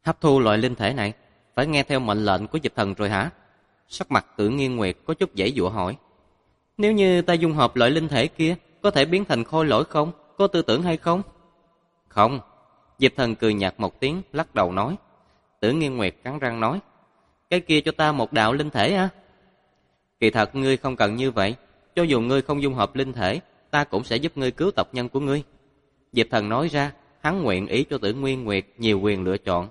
Hấp thu loại linh thể này, phải nghe theo mệnh lệnh của Diệp Thần rồi hả? Sắc mặt Tử Nghiên Nguyệt có chút giãy giụa hỏi. Nếu như ta dung hợp loại linh thể kia, có thể biến thành khôi lỗi không? Có tư tưởng hay không? Không. Diệp Thần cười nhạt một tiếng, lắc đầu nói. Tử Nghiên Nguyệt cắn răng nói. Cái kia cho ta một đạo linh thể á. Kỳ thật ngươi không cần như vậy. Cho dù ngươi không dung hợp linh thể, ta cũng sẽ giúp ngươi cứu tộc nhân của ngươi. Diệp Thần nói ra, hắn nguyện ý cho Tử Nghiên Nguyệt nhiều quyền lựa chọn.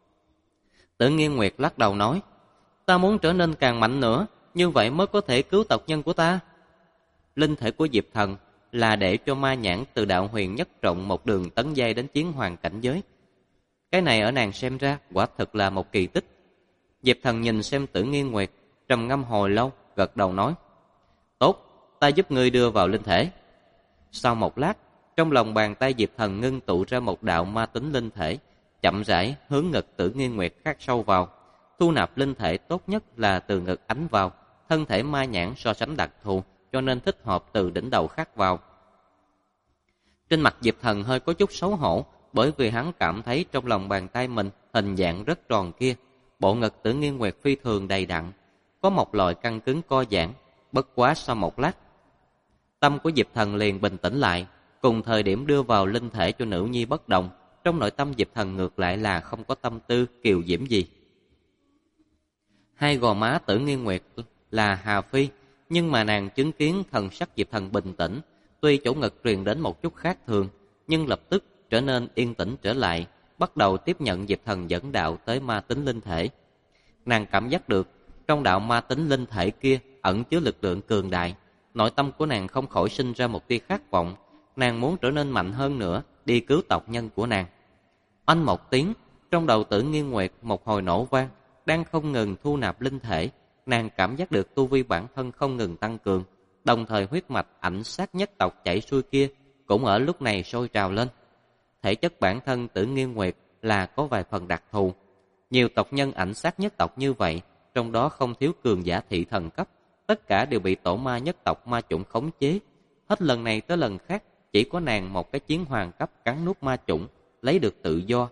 Tử Nghiên Nguyệt lắc đầu nói. Ta muốn trở nên càng mạnh nữa, như vậy mới có thể cứu tộc nhân của ta. Linh thể của Diệp Thần là để cho ma nhãn từ đạo huyền nhất trọng một đường tấn giai đến chiến hoàng cảnh giới. Cái này ở nàng xem ra quả thực là một kỳ tích. Diệp Thần nhìn xem Tử Nghiên Nguyệt, trầm ngâm hồi lâu, gật đầu nói. Tốt, ta giúp ngươi đưa vào linh thể. Sau một lát, trong lòng bàn tay Diệp Thần ngưng tụ ra một đạo ma tính linh thể, chậm rãi hướng ngực Tử Nghiên Nguyệt khắc sâu vào. Thu nạp linh thể tốt nhất là từ ngực ánh vào, thân thể ma nhãn so sánh đặc thù, cho nên thích hợp từ đỉnh đầu khắc vào. Trên mặt Diệp Thần hơi có chút xấu hổ, bởi vì hắn cảm thấy trong lòng bàn tay mình hình dạng rất tròn kia, bộ ngực Tử Nghiên Nguyệt phi thường đầy đặn, có một loại căng cứng co giãn. Bất quá sau một lát, tâm của Diệp Thần liền bình tĩnh lại, cùng thời điểm đưa vào linh thể cho nữ nhi bất động, trong nội tâm Diệp Thần ngược lại là không có tâm tư kiều diễm gì. Hai gò má Tử Nghiên Nguyệt là Hà Phi, nhưng mà nàng chứng kiến thần sắc Diệp Thần bình tĩnh, tuy chỗ ngực truyền đến một chút khác thường, nhưng lập tức trở nên yên tĩnh trở lại, bắt đầu tiếp nhận Diệp Thần dẫn đạo tới ma tính linh thể. Nàng cảm giác được trong đạo ma tính linh thể kia ẩn chứa lực lượng cường đại, nội tâm của nàng không khỏi sinh ra một tia khát vọng, nàng muốn trở nên mạnh hơn nữa, đi cứu tộc nhân của nàng. Oanh một tiếng, trong đầu Tử Nghiên Nguyệt một hồi nổ vang, đang không ngừng thu nạp linh thể, nàng cảm giác được tu vi bản thân không ngừng tăng cường, đồng thời huyết mạch ảnh sát nhất tộc chảy xuôi kia cũng ở lúc này sôi trào lên. Thể chất bản thân Tử Nghiên Nguyệt là có vài phần đặc thù, nhiều tộc nhân ảnh sát nhất tộc như vậy, trong đó không thiếu cường giả thị thần cấp, tất cả đều bị tổ ma nhất tộc ma chủng khống chế. Hết lần này tới lần khác, chỉ có nàng một cái chiến hoàng cấp cắn nuốt ma chủng, lấy được tự do.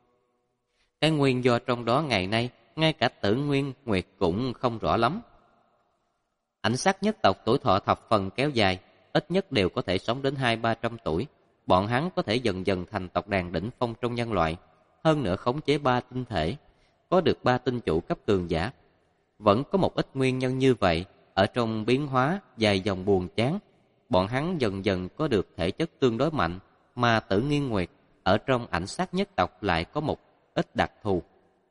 Cái nguyên do trong đó ngày nay, ngay cả Tử Nghiên Nguyệt cũng không rõ lắm. Ảnh sát nhất tộc tuổi thọ thập phần kéo dài, ít nhất đều có thể sống đến 200-300 tuổi. Bọn hắn có thể dần dần thành tộc đàn đỉnh phong trong nhân loại, hơn nữa khống chế 3 tinh thể, có được 3 tinh chủ cấp cường giả. Vẫn có một ít nguyên nhân như vậy, ở trong biến hóa dài dòng buồn chán, bọn hắn dần dần có được thể chất tương đối mạnh, mà Tử Nghiên Nguyệt ở trong ảnh sát nhất tộc lại có một ít đặc thù.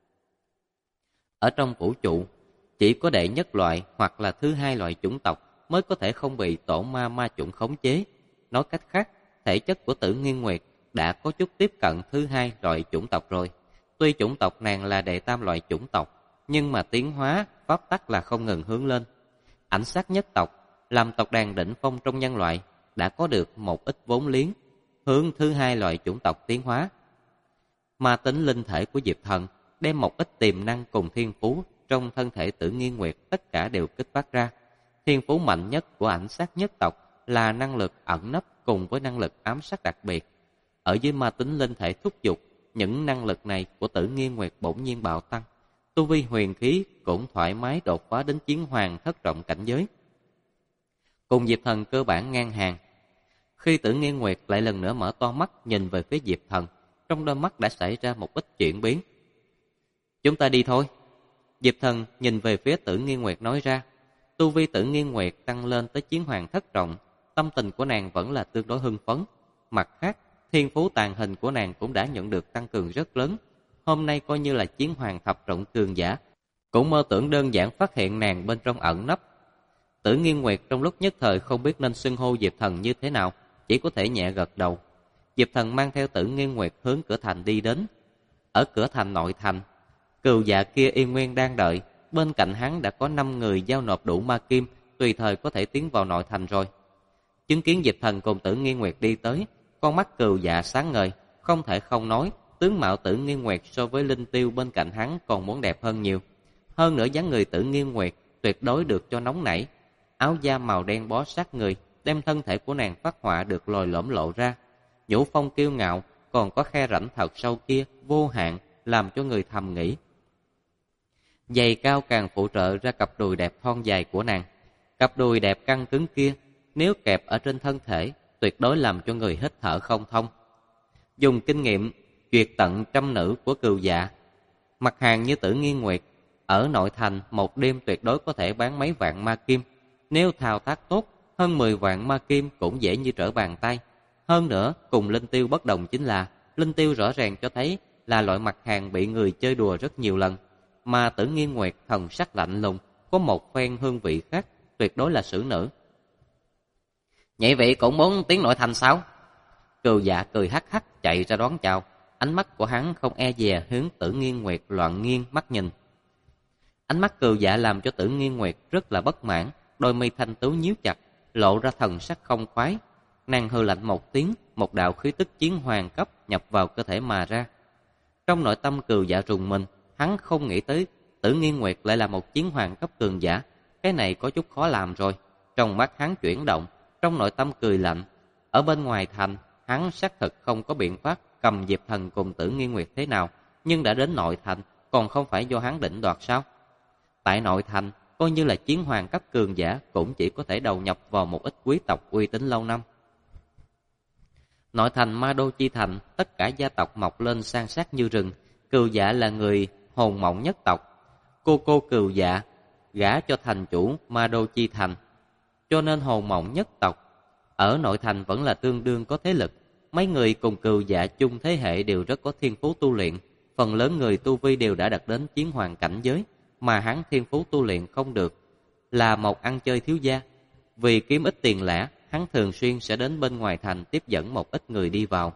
Ở trong vũ trụ, chỉ có đệ nhất loại hoặc là thứ hai loại chủng tộc mới có thể không bị tổ ma chủng khống chế. Nói cách khác, thể chất của Tử Nghiên Nguyệt đã có chút tiếp cận thứ hai loại chủng tộc rồi. Tuy chủng tộc nàng là đệ tam loại chủng tộc, nhưng mà tiến hóa, pháp tắc là không ngừng hướng lên. Ảnh sát nhất tộc, làm tộc đàn đỉnh phong trong nhân loại, đã có được một ít vốn liếng, hướng thứ hai loại chủng tộc tiến hóa. Ma tính linh thể của Diệp Thần đem một ít tiềm năng cùng thiên phú trong thân thể Tử Nghiên Nguyệt tất cả đều kích phát ra. Thiên phú mạnh nhất của ảnh sát nhất tộc là năng lực ẩn nấp cùng với năng lực ám sát đặc biệt. Ở dưới ma tính linh thể thúc giục, những năng lực này của Tử Nghiên Nguyệt bỗng nhiên bạo tăng. Tu vi huyền khí cũng thoải mái đột phá đến chiến hoàng thất trọng cảnh giới. Cùng Diệp Thần cơ bản ngang hàng. Khi Tử Nghiên Nguyệt lại lần nữa mở to mắt nhìn về phía Diệp Thần, trong đôi mắt đã xảy ra một ít chuyển biến. Chúng ta đi thôi. Diệp Thần nhìn về phía Tử Nghiên Nguyệt nói ra. Tu vi Tử Nghiên Nguyệt tăng lên tới chiến hoàng thất trọng, tâm tình của nàng vẫn là tương đối hưng phấn. Mặt khác, thiên phú tàng hình của nàng cũng đã nhận được tăng cường rất lớn. Hôm nay coi như là chiến hoàng thập trọng cường giả, cũng mơ tưởng đơn giản phát hiện nàng bên trong ẩn nấp. Tử Nghiên Nguyệt trong lúc nhất thời không biết nên xưng hô Diệp Thần như thế nào, chỉ có thể nhẹ gật đầu. Diệp Thần mang theo Tử Nghiên Nguyệt hướng cửa thành đi đến. Ở cửa thành nội thành, cừu dạ kia yên nguyên đang đợi, bên cạnh hắn đã có 5 người giao nộp đủ ma kim, tùy thời có thể tiến vào nội thành rồi. Chứng kiến Diệp Thần cùng Tử Nghiên Nguyệt đi tới, con mắt cừu dạ sáng ngời, không thể không nói, tướng mạo Tử Nghiên Nguyệt so với Linh Tiêu bên cạnh hắn còn muốn đẹp hơn nhiều. Hơn nữa dáng người Tử Nghiên Nguyệt tuyệt đối được cho nóng nảy, áo da màu đen bó sát người, đem thân thể của nàng phát họa được lồi lõm lộ ra. Nhũ phong kiêu ngạo, còn có khe rãnh thật sâu kia vô hạn, làm cho người thầm nghĩ. Giày cao càng phụ trợ ra cặp đùi đẹp thon dài của nàng. Cặp đùi đẹp căng cứng kia, nếu kẹp ở trên thân thể, tuyệt đối làm cho người hít thở không thông. Dùng kinh nghiệm tuyệt tận trăm nữ của Cừu Dạ, mặt hàng như Tử Nghiên Nguyệt, ở nội thành một đêm tuyệt đối có thể bán mấy vạn ma kim. Nếu thao tác tốt, hơn 10 vạn ma kim cũng dễ như trở bàn tay. Hơn nữa, cùng Linh Tiêu bất đồng chính là Linh Tiêu rõ ràng cho thấy là loại mặt hàng bị người chơi đùa rất nhiều lần, mà Tử Nghiên Nguyệt thần sắc lạnh lùng, có một phen hương vị khác, tuyệt đối là xử nữ. Nhị vị cũng muốn tiến nội thành sao? Cừu Dạ cười hắc hắc chạy ra đón chào, ánh mắt của hắn không e dè hướng Tử Nghiên Nguyệt loạn nghiêng mắt nhìn. Ánh mắt Cừu Dạ làm cho Tử Nghiên Nguyệt rất là bất mãn, đôi mi thanh tú nhíu chặt, lộ ra thần sắc không khoái. Nàng hừ lạnh một tiếng, một đạo khí tức chiến hoàng cấp nhập vào cơ thể mà ra. Trong nội tâm Cừu Dạ rùng mình, hắn không nghĩ tới Tử Nghiên Nguyệt lại là một chiến hoàng cấp cường giả, cái này có chút khó làm rồi. Trong mắt hắn chuyển động, trong nội tâm cười lạnh. Ở bên ngoài thành, hắn xác thực không có biện pháp cầm Diệp Thần cùng Tử Nghiên Nguyệt thế nào, nhưng đã đến nội thành, còn không phải do hắn định đoạt sao? Tại nội thành, coi như là chiến hoàng cấp cường giả cũng chỉ có thể đầu nhập vào một ít quý tộc uy tín lâu năm. Nội thành Ma Đô Chi Thành, tất cả gia tộc mọc lên san sát như rừng. Cừu Dạ là người hồn mộng nhất tộc. Cô Cừu Dạ gả cho thành chủ Ma Đô Chi Thành, cho nên hồn mộng nhất tộc ở nội thành vẫn là tương đương có thế lực. Mấy người cùng Cừu Dạ chung thế hệ đều rất có thiên phú tu luyện, phần lớn người tu vi đều đã đạt đến chiến hoàng cảnh giới, mà hắn thiên phú tu luyện không được, là một ăn chơi thiếu gia. Vì kiếm ít tiền lẻ, hắn thường xuyên sẽ đến bên ngoài thành tiếp dẫn một ít người đi vào.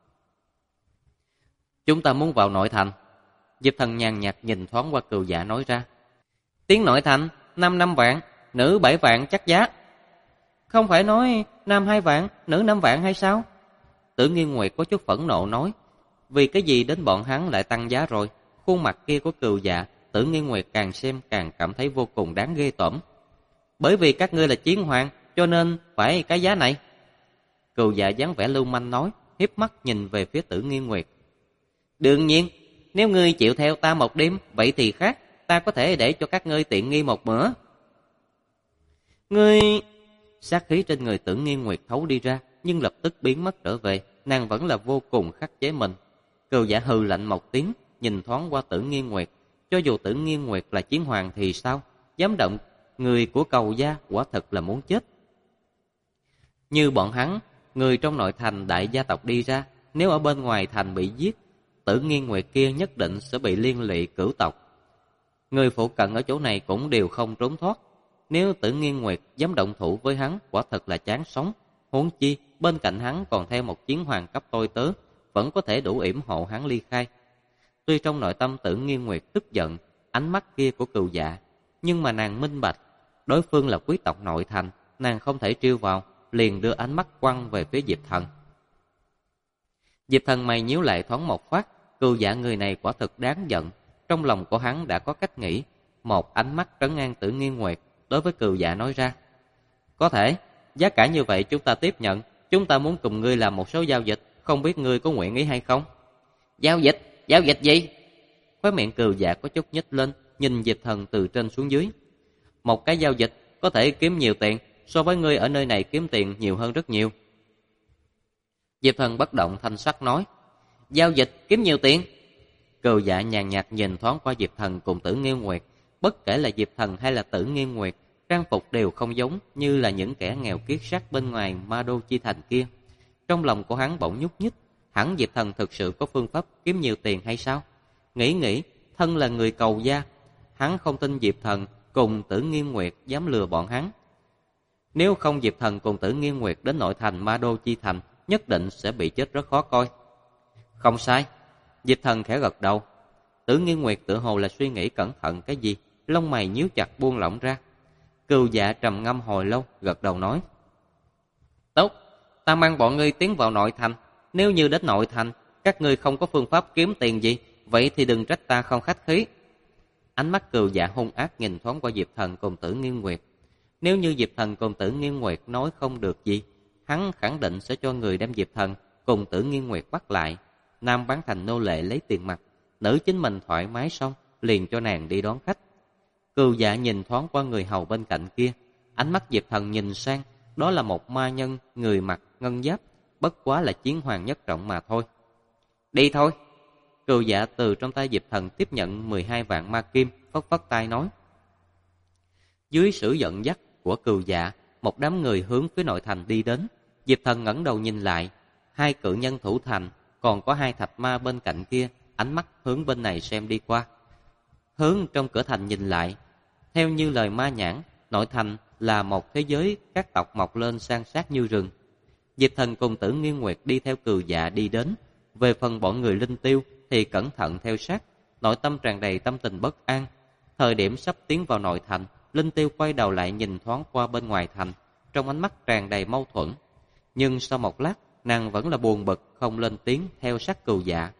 Chúng ta muốn vào nội thành. Diệp Thần nhàn nhạt nhìn thoáng qua Cừu Dạ nói ra. Tiến nội thành, năm vạn, nữ 7 vạn chắc giá. Không phải nói nam 2 vạn, nữ 5 vạn hay sao? Tử Nghiên Nguyệt có chút phẫn nộ nói. Vì cái gì đến bọn hắn lại tăng giá rồi? Khuôn mặt kia của Cừu Dạ, Tử Nghiên Nguyệt càng xem càng cảm thấy vô cùng đáng ghê tởm. Bởi vì các ngươi là chiến hoàng, cho nên phải cái giá này. Cừu Dạ dáng vẻ lưu manh nói, hiếp mắt nhìn về phía Tử Nghiên Nguyệt. Đương nhiên, nếu ngươi chịu theo ta một đêm, vậy thì khác, ta có thể để cho các ngươi tiện nghi một bữa. Ngươi... Sát khí trên người Tử Nghiên Nguyệt thấu đi ra, nhưng lập tức biến mất trở về, nàng vẫn là vô cùng khắc chế mình. Cừu Dạ hừ lạnh một tiếng, nhìn thoáng qua Tử Nghiên Nguyệt. Cho dù Tử Nghiên Nguyệt là chiến hoàng thì sao? Dám động người của Cầu gia, quả thật là muốn chết. Như bọn hắn, người trong nội thành đại gia tộc đi ra, nếu ở bên ngoài thành bị giết, Tử Nghiên Nguyệt kia nhất định sẽ bị liên lụy cửu tộc. Người phụ cận ở chỗ này cũng đều không trốn thoát. Nếu Tử Nghiên Nguyệt dám động thủ với hắn, quả thật là chán sống. Huống chi, bên cạnh hắn còn theo một chiến hoàng cấp tôi tớ, vẫn có thể đủ yểm hộ hắn ly khai. Tuy trong nội tâm Tử Nghiên Nguyệt tức giận ánh mắt kia của Cừu Dạ, nhưng mà nàng minh bạch, đối phương là quý tộc nội thành, nàng không thể trêu vào, liền đưa ánh mắt quăng về phía Diệp Thần. Diệp Thần mày nhíu lại thoáng một phát, Cừu Dạ người này quả thực đáng giận. Trong lòng của hắn đã có cách nghĩ, một ánh mắt trấn an Tử Nghiên Nguyệt, đối với Cừu Dạ nói ra. Có thể, giá cả như vậy chúng ta tiếp nhận, chúng ta muốn cùng ngươi làm một số giao dịch, không biết ngươi có nguyện ý hay không? Giao dịch gì? Khóe miệng Cừu Dạ có chút nhếch lên, nhìn Diệp Thần từ trên xuống dưới. Một cái giao dịch có thể kiếm nhiều tiền, so với ngươi ở nơi này kiếm tiền nhiều hơn rất nhiều. Diệp Thần bất động thanh sắc nói. Giao dịch kiếm nhiều tiền? Cừu Dạ nhàn nhạt nhìn thoáng qua Diệp Thần cùng Tử Nghiên Nguyệt. Bất kể là Diệp Thần hay là Tử Nghiên Nguyệt, trang phục đều không giống như là những kẻ nghèo kiết xác bên ngoài Ma Đô Chi Thành kia. Trong lòng của hắn bỗng nhúc nhích, hẳn Diệp Thần thực sự có phương pháp kiếm nhiều tiền hay sao? Nghĩ, thân là người Cầu gia, hắn không tin Diệp Thần cùng Tử Nghiên Nguyệt dám lừa bọn hắn. Nếu không Diệp Thần cùng Tử Nghiên Nguyệt đến nội thành Ma Đô Chi Thành, nhất định sẽ bị chết rất khó coi. Không sai. Diệp Thần khẽ gật đầu. Tử Nghiên Nguyệt tự hồ là suy nghĩ cẩn thận cái gì, lông mày nhíu chặt buông lỏng ra. Cừu Dạ trầm ngâm hồi lâu, gật đầu nói. Tốt, ta mang bọn ngươi tiến vào nội thành. Nếu như đến nội thành, các ngươi không có phương pháp kiếm tiền gì, vậy thì đừng trách ta không khách khí. Ánh mắt Cừu Dạ hung ác nhìn thoáng qua Diệp Thần cùng Tử Nghiên Nguyệt. Nếu như Diệp Thần cùng Tử Nghiên Nguyệt nói không được gì, hắn khẳng định sẽ cho người đem Diệp Thần cùng Tử Nghiên Nguyệt bắt lại, nam bán thành nô lệ lấy tiền mặt. Nữ chính mình thoải mái xong, liền cho nàng đi đón khách. Cừu Dạ nhìn thoáng qua người hầu bên cạnh kia, ánh mắt Diệp Thần nhìn sang, đó là một ma nhân người mặc ngân giáp, bất quá là chiến hoàng nhất trọng mà thôi. Đi thôi. Cừu Dạ từ trong tay Diệp Thần tiếp nhận 12 vạn ma kim, phất phất tay nói. Dưới sự dẫn dắt của Cừu Dạ, một đám người hướng phía nội thành đi đến. Diệp Thần ngẩng đầu nhìn lại, hai cự nhân thủ thành, còn có hai thạch ma bên cạnh kia, ánh mắt hướng bên này xem đi qua. Hướng trong cửa thành nhìn lại, theo như lời ma nhãn, nội thành là một thế giới các tộc mọc lên san sát như rừng. Diệp Thần cùng Tử Nghiên Nguyệt đi theo Cừu Dạ đi đến. Về phần bọn người Linh Tiêu thì cẩn thận theo sát, nội tâm tràn đầy tâm tình bất an. Thời điểm sắp tiến vào nội thành, Linh Tiêu quay đầu lại nhìn thoáng qua bên ngoài thành, trong ánh mắt tràn đầy mâu thuẫn. Nhưng sau một lát, nàng vẫn là buồn bực không lên tiếng theo sát Cừu Dạ.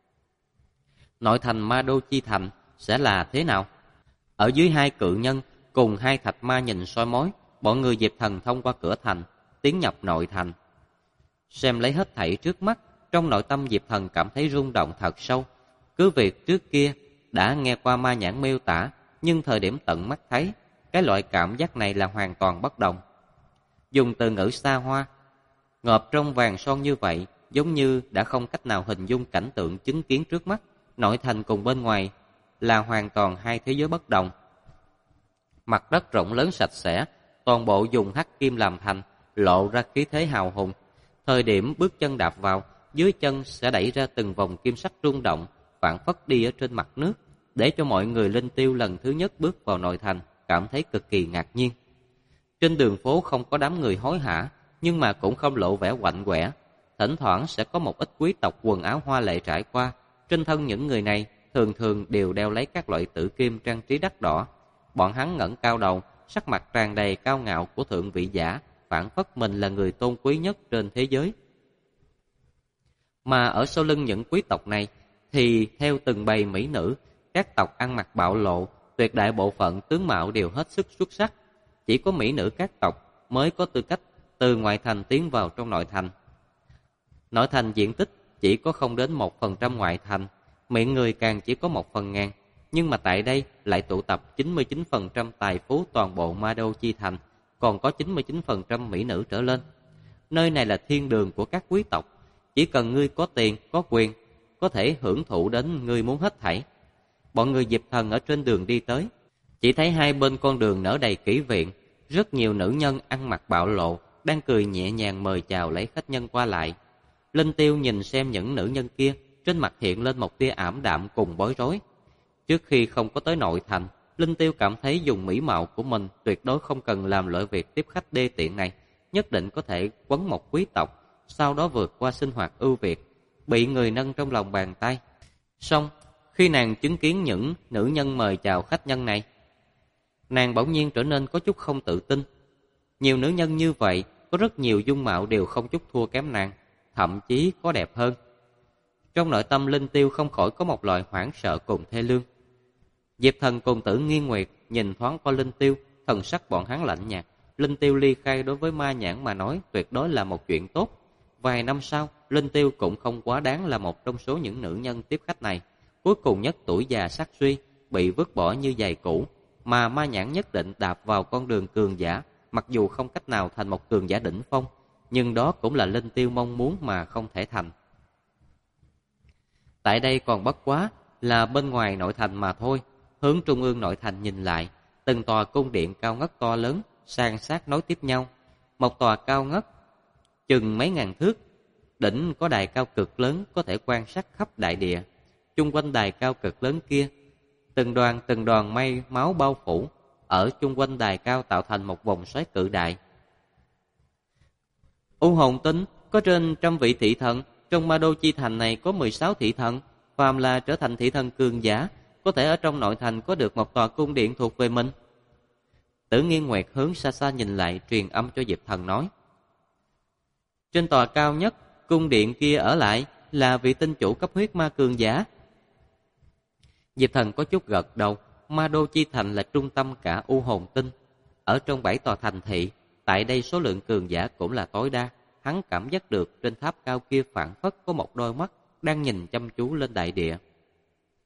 Nội thành Ma Đô Chi Thành sẽ là thế nào? Ở dưới hai cự nhân cùng hai thạch ma nhìn soi mói, bọn người Diệp Thần thông qua cửa thành, tiến nhập nội thành. Xem lấy hết thảy trước mắt, trong nội tâm Diệp Thần cảm thấy rung động thật sâu. Cứ việc trước kia đã nghe qua ma nhãn miêu tả, nhưng thời điểm tận mắt thấy, cái loại cảm giác này là hoàn toàn bất đồng. Dùng từ ngữ xa hoa, ngợp trong vàng son như vậy, giống như đã không cách nào hình dung cảnh tượng chứng kiến trước mắt. Nội thành cùng bên ngoài là hoàn toàn hai thế giới bất đồng. Mặt đất rộng lớn sạch sẽ, toàn bộ dùng hắc kim làm thành, lộ ra khí thế hào hùng. Thời điểm bước chân đạp vào, dưới chân sẽ đẩy ra từng vòng kim sắc rung động, phảng phất đi ở trên mặt nước, để cho mọi người Linh Tiêu lần thứ nhất bước vào nội thành cảm thấy cực kỳ ngạc nhiên. Trên đường phố không có đám người hối hả, nhưng mà cũng không lộ vẻ quạnh quẻ. Thỉnh thoảng sẽ có một ít quý tộc quần áo hoa lệ trải qua. Trên thân những người này thường thường đều đeo lấy các loại tử kim trang trí đắt đỏ. Bọn hắn ngẩng cao đầu, sắc mặt tràn đầy cao ngạo của thượng vị giả, phảng phất mình là người tôn quý nhất trên thế giới. Mà ở sau lưng những quý tộc này thì theo từng bầy mỹ nữ, các tộc ăn mặc bạo lộ, tuyệt đại bộ phận tướng mạo đều hết sức xuất sắc. Chỉ có mỹ nữ các tộc mới có tư cách từ ngoại thành tiến vào trong nội thành. Nội thành diện tích chỉ có không đến 1% ngoại thành, miệng người càng chỉ có 1/1000, nhưng mà tại đây lại tụ tập 99% tài phú toàn bộ Ma Đô Chi Thành, còn có 99% mỹ nữ trở lên. Nơi này là thiên đường của các quý tộc, chỉ cần ngươi có tiền, có quyền, có thể hưởng thụ đến ngươi muốn hết thảy. Bọn người Diệp Thần ở trên đường đi tới, chỉ thấy hai bên con đường nở đầy kỹ viện, rất nhiều nữ nhân ăn mặc bạo lộ, đang cười nhẹ nhàng mời chào lấy khách nhân qua lại. Linh Tiêu nhìn xem những nữ nhân kia, trên mặt hiện lên một tia ảm đạm cùng bối rối. Trước khi không có tới nội thành, Linh Tiêu cảm thấy dùng mỹ mạo của mình tuyệt đối không cần làm loại việc tiếp khách đê tiện này, nhất định có thể quấn một quý tộc, sau đó vượt qua sinh hoạt ưu việt, bị người nâng trong lòng bàn tay. Xong, khi nàng chứng kiến những nữ nhân mời chào khách nhân này, nàng bỗng nhiên trở nên có chút không tự tin. Nhiều nữ nhân như vậy, có rất nhiều dung mạo đều không chút thua kém nàng, thậm chí có đẹp hơn. Trong nội tâm Linh Tiêu không khỏi có một loại hoảng sợ cùng thê lương. Diệp Thần cùng Tử Nghiên Nguyệt nhìn thoáng qua Linh Tiêu, thần sắc bọn hắn lạnh nhạt. Linh Tiêu ly khai đối với ma nhãn mà nói tuyệt đối là một chuyện tốt. Vài năm sau, Linh Tiêu cũng không quá đáng là một trong số những nữ nhân tiếp khách này. Cuối cùng nhất tuổi già sắc suy, bị vứt bỏ như giày cũ, mà ma nhãn nhất định đạp vào con đường cường giả, mặc dù không cách nào thành một cường giả đỉnh phong, nhưng đó cũng là Linh Tiêu mong muốn mà không thể thành. Tại đây còn bất quá là bên ngoài nội thành mà thôi. Hướng trung ương nội thành nhìn lại, từng tòa cung điện cao ngất to lớn san sát nối tiếp nhau. Một tòa cao ngất chừng mấy ngàn thước, đỉnh có đài cao cực lớn có thể quan sát khắp đại địa. Chung quanh đài cao cực lớn kia, từng đoàn mây máu bao phủ, ở chung quanh đài cao tạo thành một vòng xoáy cự đại. U Hồn Tinh có trên 100 vị thị thần, trong Ma Đô Chi Thành này có 16 thị thần, phàm là trở thành thị thần cường giả, có thể ở trong nội thành có được một tòa cung điện thuộc về mình. Tử Nghiên Nguyệt hướng xa xa nhìn lại, truyền âm cho Diệp Thần nói: trên tòa cao nhất cung điện kia ở lại là vị tinh chủ cấp huyết ma cường giả. Diệp Thần có chút gật đầu. Ma Đô Chi Thành là trung tâm cả U Hồn Tinh. Ở trong 7 tòa thành thị, tại đây số lượng cường giả cũng là tối đa. Hắn cảm giác được trên tháp cao kia phảng phất có một đôi mắt đang nhìn chăm chú lên đại địa.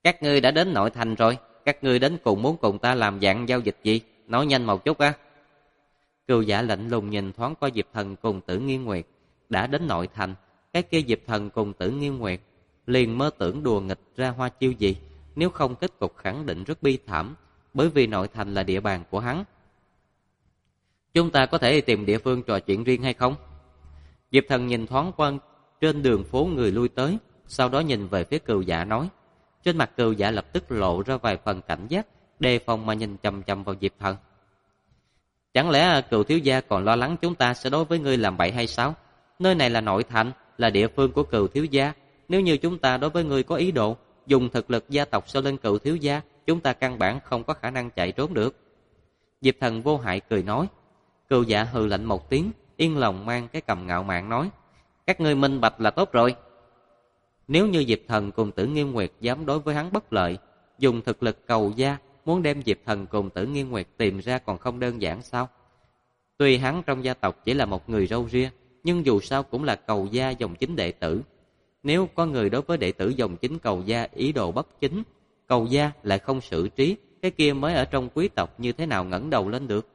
Các ngươi đã đến nội thành rồi, các ngươi đến muốn cùng ta làm dạng giao dịch gì? Nói nhanh một chút á. Cừu Dạ lạnh lùng nhìn thoáng qua Diệp Thần cùng Tử Nghiên Nguyệt. Đã đến nội thành, cái kia Diệp Thần cùng Tử Nghiên Nguyệt liền mơ tưởng đùa nghịch ra hoa chiêu gì, nếu không kết cục khẳng định rất bi thảm, bởi vì nội thành là địa bàn của hắn. Chúng ta có thể tìm địa phương trò chuyện riêng hay không? Diệp Thần nhìn thoáng qua trên đường phố người lui tới, sau đó nhìn về phía Cừu Dạ nói. Trên mặt Cừu Dạ lập tức lộ ra vài phần cảnh giác, đề phòng mà nhìn chằm chằm vào Diệp Thần. Chẳng lẽ Cừu thiếu gia còn lo lắng chúng ta sẽ đối với ngươi làm bậy hay sao? Nơi này là nội thành, là địa phương của Cừu thiếu gia. Nếu như chúng ta đối với ngươi có ý đồ, dùng thực lực gia tộc sau lưng Cừu thiếu gia, chúng ta căn bản không có khả năng chạy trốn được. Diệp Thần vô hại cười nói. Cừu Dạ hừ lạnh một tiếng, yên lòng mang cái cầm ngạo mạn nói. Các ngươi minh bạch là tốt rồi. Nếu như Diệp Thần cùng Tử Nghiên Nguyệt dám đối với hắn bất lợi, dùng thực lực cầu gia, muốn đem Diệp Thần cùng Tử Nghiên Nguyệt tìm ra còn không đơn giản sao? Tuy hắn trong gia tộc chỉ là một người râu ria, nhưng dù sao cũng là cầu gia dòng chính đệ tử. Nếu có người đối với đệ tử dòng chính cầu gia ý đồ bất chính, cầu gia lại không xử trí, cái kia mới ở trong quý tộc như thế nào ngẩng đầu lên được?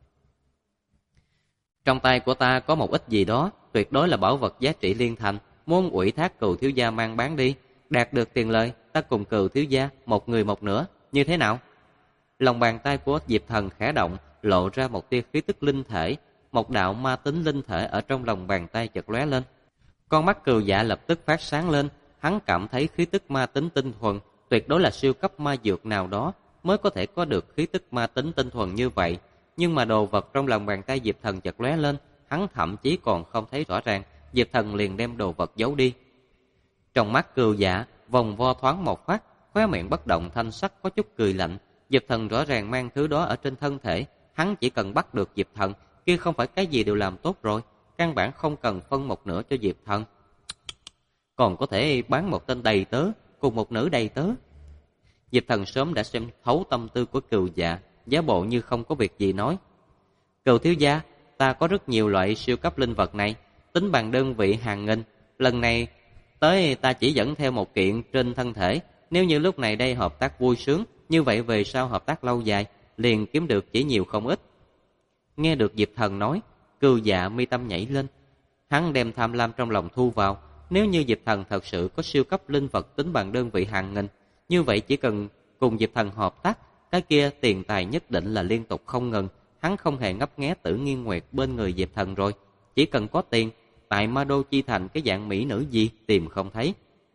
Trong tay của ta có một ít gì đó, tuyệt đối là bảo vật giá trị liên thành, muốn ủy thác Cừu thiếu gia mang bán đi, đạt được tiền lời, ta cùng Cừu thiếu gia một người một nửa, như thế nào? Lòng bàn tay của Diệp Thần khẽ động, lộ ra một tia khí tức linh thể, một đạo ma tính linh thể ở trong lòng bàn tay chợt lóe lên. Con mắt Cừu Dạ lập tức phát sáng lên, hắn cảm thấy khí tức ma tính tinh thuần, tuyệt đối là siêu cấp ma dược nào đó mới có thể có được khí tức ma tính tinh thuần như vậy. Nhưng mà đồ vật trong lòng bàn tay Diệp Thần chợt lóe lên, hắn thậm chí còn không thấy rõ ràng, Diệp Thần liền đem đồ vật giấu đi. Trong mắt Cừu Dạ vòng vo thoáng một phát, khóe miệng bất động thanh sắc có chút cười lạnh. Diệp Thần rõ ràng mang thứ đó ở trên thân thể, hắn chỉ cần bắt được Diệp Thần, kia không phải cái gì đều làm tốt rồi, căn bản không cần phân một nửa cho Diệp Thần. Còn có thể bán một tên đầy tớ cùng một nữ đầy tớ. Diệp Thần sớm đã xem thấu tâm tư của Cừu Dạ, giả bộ như không có việc gì nói. Cừu thiếu gia, ta có rất nhiều loại siêu cấp linh vật này, tính bằng đơn vị hàng nghìn. Lần này tới ta chỉ dẫn theo một kiện trên thân thể. Nếu như lúc này đây hợp tác vui sướng, như vậy về sau hợp tác lâu dài, liền kiếm được chỉ nhiều không ít. Nghe được Diệp Thần nói, Cừu Dạ mi tâm nhảy lên. Hắn đem tham lam trong lòng thu vào. Nếu như Diệp Thần thật sự có siêu cấp linh vật tính bằng đơn vị hàng nghìn, như vậy chỉ cần cùng Diệp Thần hợp tác, cái kia tiền tài nhất định là liên tục không ngừng. Hắn không hề ngấp nghé Tử Nghiên Nguyệt bên người Diệp Thần rồi. Chỉ cần có tiền, tại Ma Đô Chi Thành cái dạng mỹ nữ gì tìm không thấy.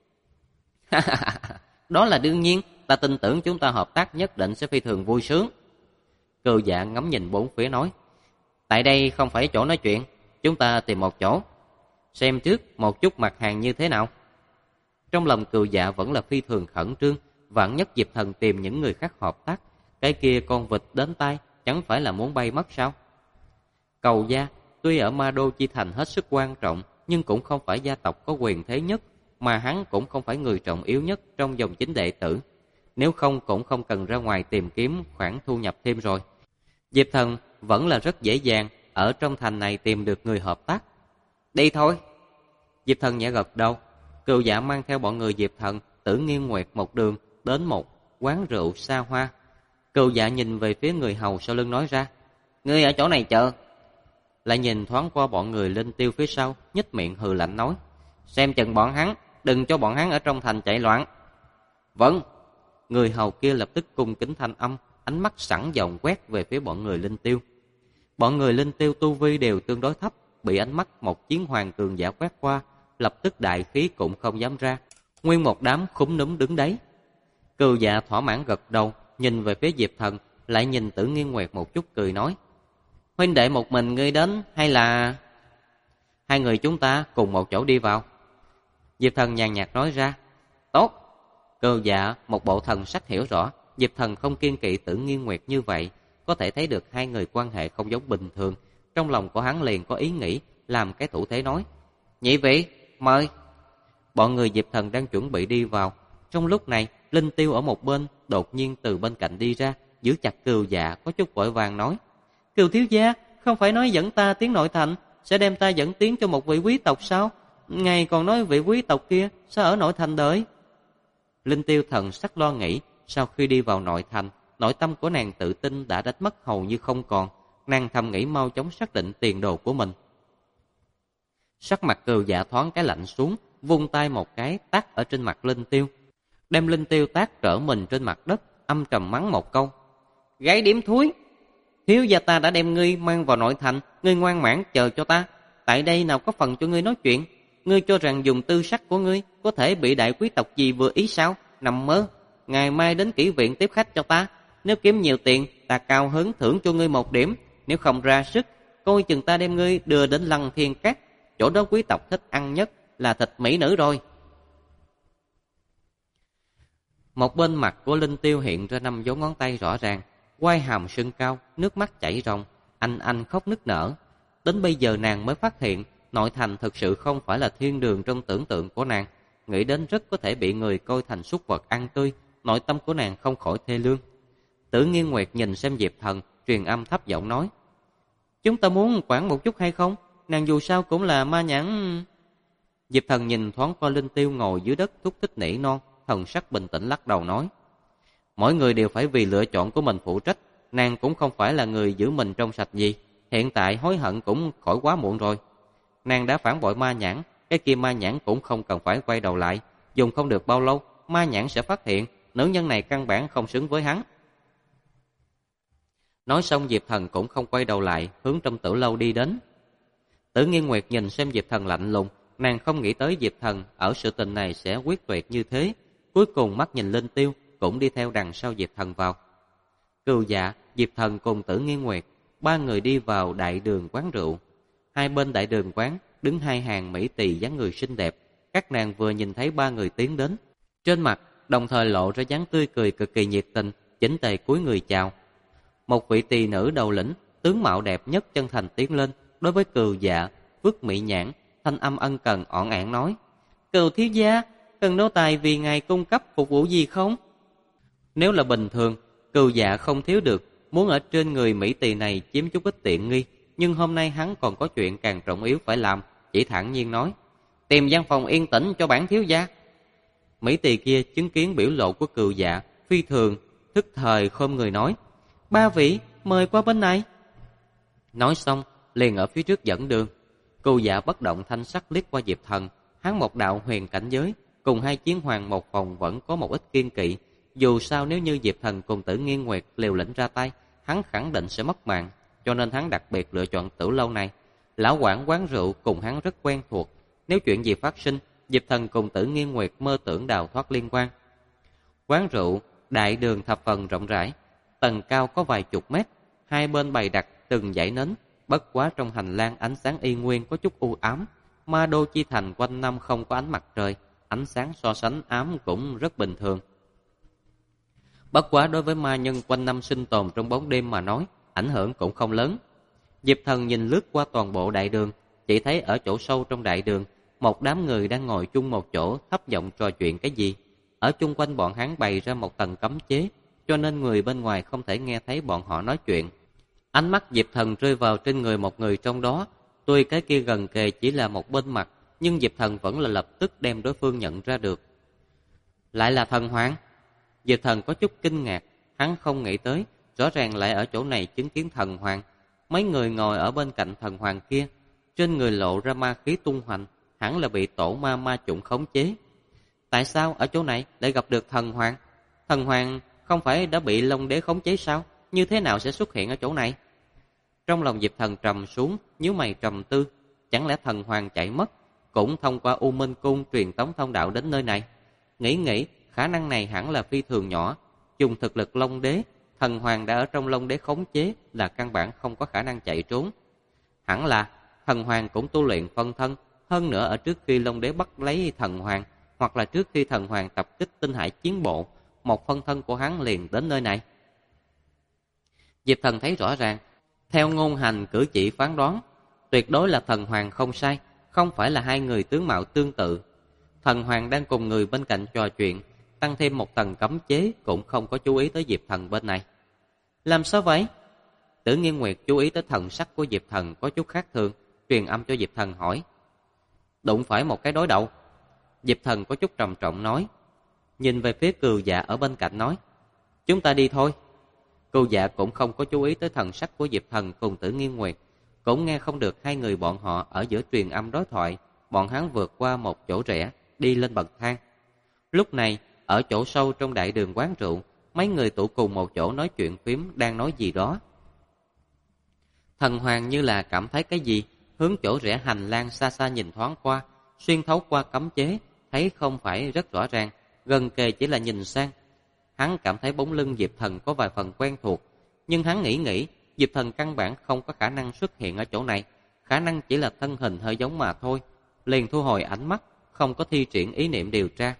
Đó là đương nhiên, ta tin tưởng chúng ta hợp tác nhất định sẽ phi thường vui sướng. Cừu Dạ ngắm nhìn bốn phía nói. Tại đây không phải chỗ nói chuyện, chúng ta tìm một chỗ, xem trước một chút mặt hàng như thế nào. Trong lòng Cừu Dạ vẫn là phi thường khẩn trương, vạn nhất Diệp Thần tìm những người khác hợp tác, cái kia con vịt đến tay chẳng phải là muốn bay mất sao? Cầu gia tuy ở Ma Đô Chi Thành hết sức quan trọng, nhưng cũng không phải gia tộc có quyền thế nhất, mà hắn cũng không phải người trọng yếu nhất trong dòng chính đệ tử. Nếu không cũng không cần ra ngoài tìm kiếm khoản thu nhập thêm rồi. Diệp Thần vẫn là rất dễ dàng ở trong thành này tìm được người hợp tác. Đi thôi. Diệp Thần nhẹ gật đầu. Cừu Dạ mang theo bọn người Diệp Thần, Tử Nghiên Nguyệt một đường đến một quán rượu xa hoa. Cừu Dạ nhìn về phía người hầu sau lưng nói ra, ngươi ở chỗ này chờ. Lại nhìn thoáng qua bọn người Linh Tiêu phía sau, nhếch miệng hừ lạnh nói, xem chừng bọn hắn, đừng cho bọn hắn ở trong thành chạy loạn. Vâng. Người hầu kia lập tức cung kính thanh âm, ánh mắt sẵn giọng quét về phía bọn người Linh Tiêu. Bọn người Linh Tiêu tu vi đều tương đối thấp, bị ánh mắt một chiến hoàng cường giả quét qua, lập tức đại khí cũng không dám ra, nguyên một đám khúm núm đứng đấy. Cừu Dạ thỏa mãn gật đầu, nhìn về phía Diệp Thần, lại nhìn Tử Nghiên Nguyệt một chút cười nói, huynh đệ một mình ngươi đến hay là hai người chúng ta cùng một chỗ đi vào? Diệp Thần nhàn nhạt nói ra, tốt. Cừu Dạ một bộ thần sắc hiểu rõ, Diệp Thần không kiêng kỵ Tử Nghiên Nguyệt như vậy, có thể thấy được hai người quan hệ không giống bình thường. Trong lòng của hắn liền có ý nghĩ, làm cái thủ thế nói, nhị vị, mời. Bọn người Diệp Thần đang chuẩn bị đi vào. Trong lúc này, Linh Tiêu ở một bên đột nhiên từ bên cạnh đi ra, giữ chặt Cừu Dạ có chút vội vàng nói, Cừu thiếu gia, không phải nói dẫn ta tiến nội thành, sẽ đem ta dẫn tiến cho một vị quý tộc sao? Ngài còn nói vị quý tộc kia sẽ ở nội thành đợi. Linh Tiêu thần sắc lo nghĩ, sau khi đi vào nội thành, nội tâm của nàng tự tin đã đánh mất hầu như không còn. Nàng thầm nghĩ mau chóng xác định tiền đồ của mình. Sắc mặt Cừu Dạ thoáng cái lạnh xuống, vung tay một cái tát ở trên mặt Linh Tiêu, đem Linh Tiêu tát trở mình trên mặt đất, âm trầm mắng một câu: "Gái điếm thúi! Thiếu gia ta đã đem ngươi mang vào nội thành, ngươi ngoan ngoãn chờ cho ta. Tại đây nào có phần cho ngươi nói chuyện. Ngươi cho rằng dùng tư sắc của ngươi có thể bị đại quý tộc gì vừa ý sao? Nằm mơ! Ngày mai đến kỹ viện tiếp khách cho ta. Nếu kiếm nhiều tiền, ta cao hứng thưởng cho ngươi 1 điểm. Nếu không ra sức, coi chừng ta đem ngươi đưa đến Lăng Thiên Các. Chỗ đó quý tộc thích ăn nhất là thịt mỹ nữ rồi." Một bên mặt của Linh Tiêu hiện ra 5 dấu ngón tay rõ ràng, quai hàm sưng cao, nước mắt chảy ròng, anh khóc nức nở. Đến bây giờ nàng mới phát hiện nội thành thực sự không phải là thiên đường trong tưởng tượng của nàng, nghĩ đến rất có thể bị người coi thành súc vật ăn tươi, nội tâm của nàng không khỏi thê lương. Tử Nghiên Nguyệt nhìn xem Diệp Thần, truyền âm thấp giọng nói: "Chúng ta muốn quản một chút hay không? Nàng dù sao cũng là ma nhãn." Diệp Thần nhìn thoáng qua Linh Tiêu ngồi dưới đất thúc thích nỉ non, thần sắc bình tĩnh lắc đầu nói: "Mỗi người đều phải vì lựa chọn của mình phụ trách, nàng cũng không phải là người giữ mình trong sạch gì, hiện tại hối hận cũng khỏi quá muộn rồi. Nàng đã phản bội ma nhãn, cái kia ma nhãn cũng không cần phải quay đầu lại, dùng không được bao lâu, ma nhãn sẽ phát hiện nữ nhân này căn bản không xứng với hắn." Nói xong Diệp Thần cũng không quay đầu lại, hướng trong tử lâu đi đến. Tử Nghiên Nguyệt nhìn xem Diệp Thần lạnh lùng, nàng không nghĩ tới Diệp Thần ở sự tình này sẽ quyết tuyệt như thế. Cuối cùng mắt nhìn Linh Tiêu, cũng đi theo đằng sau Diệp Thần vào. Cừu Dạ, Diệp Thần cùng Tử Nghiên Nguyệt, 3 người đi vào đại đường quán rượu. Hai bên đại đường quán đứng 2 hàng mỹ tỳ dáng người xinh đẹp. Các nàng vừa nhìn thấy 3 người tiến đến, trên mặt đồng thời lộ ra dáng tươi cười cực kỳ nhiệt tình, chỉnh tề cúi người chào. Một vị tỳ nữ đầu lĩnh, tướng mạo đẹp nhất chân thành tiến lên, đối với Cừu Dạ vứt mỹ nhãn, thanh âm ân cần ỏn ẻn nói: "Cừu thiếu gia, cần nô tài vì ngài cung cấp phục vụ gì không?" Nếu là bình thường, Cừu Dạ không thiếu được, muốn ở trên người mỹ tỳ này chiếm chút ít tiện nghi, nhưng hôm nay hắn còn có chuyện càng trọng yếu phải làm, chỉ thản nhiên nói: "Tìm gian phòng yên tĩnh cho bản thiếu gia." Mỹ tỳ kia chứng kiến biểu lộ của Cừu Dạ, phi thường thức thời khom người nói: "Ba vị, mời qua bên này." Nói xong, liền ở phía trước dẫn đường. Cừu Dạ bất động thanh sắc liếc qua Diệp Thần, hắn một đạo huyền cảnh giới, cùng 2 chiến hoàng một phòng vẫn có một ít kiên kỵ. Dù sao nếu như Diệp Thần cùng Tử Nghiên Nguyệt liều lĩnh ra tay, hắn khẳng định sẽ mất mạng, cho nên hắn đặc biệt lựa chọn tử lâu này. Lão quản quán rượu cùng hắn rất quen thuộc, nếu chuyện gì phát sinh, Diệp Thần cùng Tử Nghiên Nguyệt mơ tưởng đào thoát liên quan. Quán rượu, đại đường thập phần rộng rãi, tầng cao có vài chục mét, hai bên bày đặt từng dãy nến, bất quá trong hành lang ánh sáng y nguyên có chút u ám. Ma đô chi thành quanh năm không có ánh mặt trời, ánh sáng so sánh ám cũng rất bình thường. Bất quá đối với ma nhân quanh năm sinh tồn trong bóng đêm mà nói, ảnh hưởng cũng không lớn. Diệp Thần nhìn lướt qua toàn bộ đại đường, chỉ thấy ở chỗ sâu trong đại đường, một đám người đang ngồi chung một chỗ thấp giọng trò chuyện cái gì. Ở chung quanh bọn hắn bày ra một tầng cấm chế, cho nên người bên ngoài không thể nghe thấy bọn họ nói chuyện. Ánh mắt Diệp Thần rơi vào trên người một người trong đó, tuy cái kia gần kề chỉ là một bên mặt, nhưng Diệp Thần vẫn là lập tức đem đối phương nhận ra được. Lại là Thần Hoàng. Diệp Thần có chút kinh ngạc, hắn không nghĩ tới, rõ ràng lại ở chỗ này chứng kiến Thần Hoàng. Mấy người ngồi ở bên cạnh Thần Hoàng kia, trên người lộ ra ma khí tung hoành, hẳn là bị tổ ma chủng khống chế. Tại sao ở chỗ này lại gặp được Thần Hoàng? Thần Hoàng không phải đã bị Long Đế khống chế sao? Như thế nào sẽ xuất hiện ở chỗ này? Trong lòng Diệp Thần trầm xuống, nhíu mày trầm tư, chẳng lẽ Thần Hoàng chạy mất, cũng thông qua U Minh Cung truyền tống thông đạo đến nơi này? Nghĩ, khả năng này hẳn là phi thường nhỏ, dùng thực lực Long Đế, Thần Hoàng đã ở trong Long Đế khống chế là căn bản không có khả năng chạy trốn. Hẳn là Thần Hoàng cũng tu luyện phân thân, hơn nữa ở trước khi Long Đế bắt lấy Thần Hoàng, hoặc là trước khi Thần Hoàng tập kích Tinh Hải chiến bộ, một phân thân của hắn liền đến nơi này. Diệp Thần thấy rõ ràng, theo ngôn hành cử chỉ phán đoán, tuyệt đối là Thần Hoàng không sai, không phải là hai người tướng mạo tương tự. Thần Hoàng đang cùng người bên cạnh trò chuyện, tăng thêm một tầng cấm chế cũng không có chú ý tới Diệp Thần bên này. Làm sao vậy? Tử Nghiên Nguyệt chú ý tới thần sắc của Diệp Thần có chút khác thường, truyền âm cho Diệp Thần hỏi. Đụng phải một cái đối đầu. Diệp Thần có chút trầm trọng nói. nhìn về phía Cừu Dạ ở bên cạnh nói: "Chúng ta đi thôi." Cừu Dạ cũng không có chú ý tới thần sắc của Diệp Thần cùng Tử Nghiên Nguyệt, cũng nghe không được hai người bọn họ ở giữa truyền âm đối thoại. Bọn hắn vượt qua một chỗ rẽ, đi lên bậc thang. Lúc này, ở chỗ sâu trong đại đường quán rượu, mấy người tụ cùng một chỗ nói chuyện phím, đang nói gì đó. Thần Hoàng như là cảm thấy cái gì, hướng chỗ rẽ hành lang xa xa nhìn thoáng qua, xuyên thấu qua cấm chế, thấy không phải rất rõ ràng, gần kề chỉ là nhìn sang. Hắn cảm thấy bóng lưng Diệp Thần có vài phần quen thuộc, nhưng hắn nghĩ, Diệp Thần căn bản không có khả năng xuất hiện ở chỗ này, khả năng chỉ là thân hình hơi giống mà thôi. Liền thu hồi ánh mắt, không có thi triển ý niệm điều tra.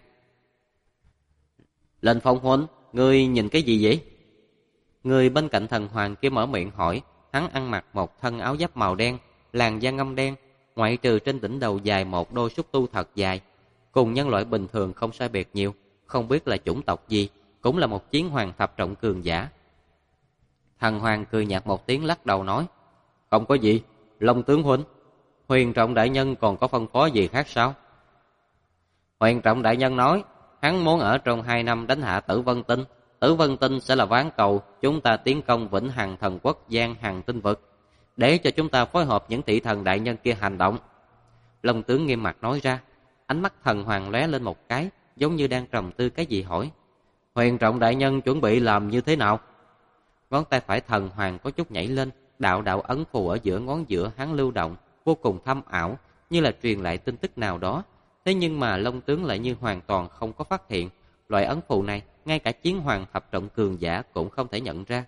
Lên Phong huynh, ngươi nhìn cái gì vậy? Người bên cạnh Thần Hoàng kia mở miệng hỏi. Hắn ăn mặc một thân áo giáp màu đen, làn da ngăm đen, ngoại trừ trên đỉnh đầu dài một đôi xúc tu thật dài, cùng nhân loại bình thường không sai biệt nhiều, không biết là chủng tộc gì, cũng là một chiến hoàng thập trọng cường giả. Thần Hoàng cười nhạt một tiếng lắc đầu nói: "Không có gì, Long tướng huynh, Huyền Trọng đại nhân còn có phân phó gì khác sao?" Huyền Trọng đại nhân nói, hắn muốn ở trong 2 năm đánh hạ Tử Vân Tinh. Tử Vân Tinh sẽ là ván cầu chúng ta tiến công Vĩnh Hằng Thần Quốc Giang Hằng Tinh Vực, để cho chúng ta phối hợp những thị thần đại nhân kia hành động. Long tướng nghiêm mặt nói ra. Ánh mắt Thần Hoàng lóe lên một cái, giống như đang trầm tư cái gì hỏi: "Huyền Trọng đại nhân chuẩn bị làm như thế nào?" Ngón tay phải Thần Hoàng có chút nhảy lên, đạo đạo ấn phù ở giữa ngón giữa hắn lưu động, vô cùng thâm ảo, như là truyền lại tin tức nào đó. Thế nhưng mà Long tướng lại như hoàn toàn không có phát hiện, loại ấn phù này ngay cả chiến hoàng thập trọng cường giả cũng không thể nhận ra.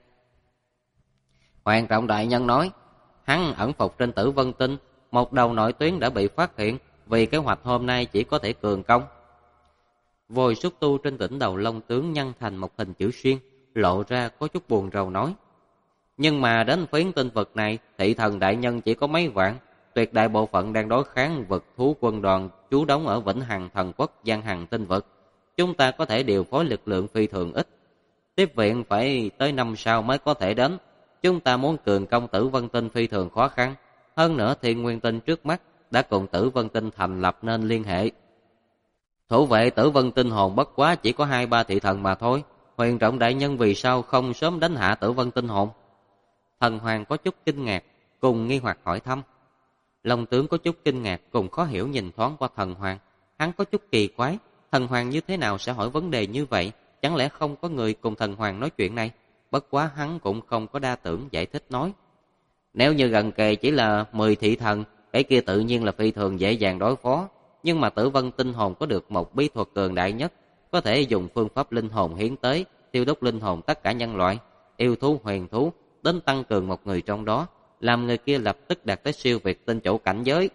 Hoàng trọng đại nhân nói, hắn ẩn phục trên Tử Vân Tinh, một đầu nội tuyến đã bị phát hiện, vì kế hoạch hôm nay chỉ có thể cường công. Vòi xúc tu trên đỉnh đầu Long tướng nhăn thành một hình chữ xuyên, lộ ra có chút buồn rầu nói: nhưng mà đến phiến tinh vực này, thị thần đại nhân chỉ có mấy vạn, tuyệt đại bộ phận đang đối kháng vực thú quân đoàn trú đóng ở Vĩnh Hằng Thần Quốc Giang Hằng Tinh Vực. Chúng ta có thể điều phối lực lượng phi thường ít, tiếp viện phải tới năm sau mới có thể đến. Chúng ta muốn cường công Tử Vân Tinh phi thường khó khăn. Hơn nữa Thiên Nguyên Tinh trước mắt đã cùng Tử Vân Tinh thành lập nên liên hệ. Thủ vệ Tử Vân Tinh hồn bất quá chỉ có 2-3 thị thần mà thôi. Huyền trọng đại nhân vì sao không sớm đánh hạ Tử Vân Tinh hồn? Thần Hoàng có chút kinh ngạc, cùng nghi hoặc hỏi thăm. Long tướng có chút kinh ngạc cùng khó hiểu nhìn thoáng qua Thần Hoàng. Hắn có chút kỳ quái, Thần Hoàng như thế nào sẽ hỏi vấn đề như vậy? Chẳng lẽ không có người cùng Thần Hoàng nói chuyện này? Bất quá hắn cũng không có đa tưởng giải thích nói. Nếu như gần kề chỉ là 10 thị thần, cái kia tự nhiên là phi thường dễ dàng đối phó. Nhưng mà Tử Vân Tinh hồn có được một bí thuật cường đại nhất, có thể dùng phương pháp linh hồn hiến tế, tiêu đốt linh hồn tất cả nhân loại, yêu thú huyền thú, đến tăng cường một người trong đó, làm người kia lập tức đạt tới siêu việt tinh chủ cảnh giới.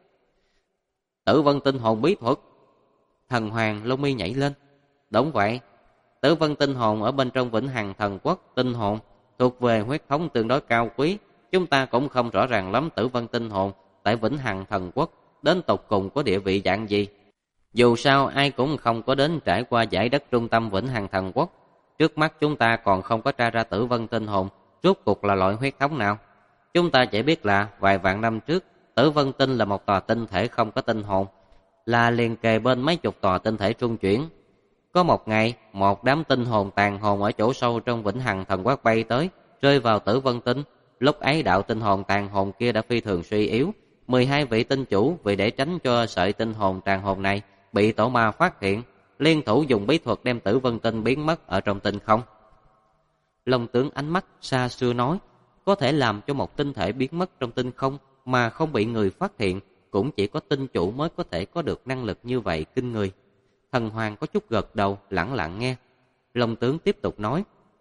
Tử Vân Tinh hồn bí thuật. Thần Hoàng lông mi nhảy lên. Đúng vậy, Tử Vân Tinh hồn ở bên trong Vĩnh Hằng Thần Quốc tinh hồn thuộc về huyết thống tương đối cao quý. Chúng ta cũng không rõ ràng lắm Tử Vân Tinh hồn tại Vĩnh Hằng Thần Quốc đến tột cùng có địa vị dạng gì. Dù sao ai cũng không có đến trải qua giải đất trung tâm Vĩnh Hằng Thần Quốc. Trước mắt chúng ta còn không có tra ra Tử Vân Tinh hồn rốt cuộc là loại huyết thống nào. Chúng ta chỉ biết là vài vạn năm trước, Tử Vân Tinh là một tòa tinh thể không có tinh hồn, là liền kề bên mấy chục tòa tinh thể trung chuyển. Có một ngày, một đám tinh hồn tàn hồn ở chỗ sâu trong Vĩnh Hằng Thần Quốc bay tới, rơi vào Tử Vân Tinh. Lúc ấy đạo tinh hồn tàn hồn kia đã phi thường suy yếu. 12 vị tinh chủ vì để tránh cho sợi tinh hồn tàn hồn này bị tổ ma phát hiện, liên thủ dùng bí thuật đem Tử Vân Tinh biến mất ở trong tinh không. Long tướng ánh mắt xa xưa nói, có thể làm cho một tinh thể biến mất trong tinh không mà không bị người phát hiện, cũng chỉ có tinh chủ mới có thể có được năng lực như vậy kinh người. Thần Hoàng có chút gật đầu, lẳng lặng nghe. Long tướng tiếp tục nói,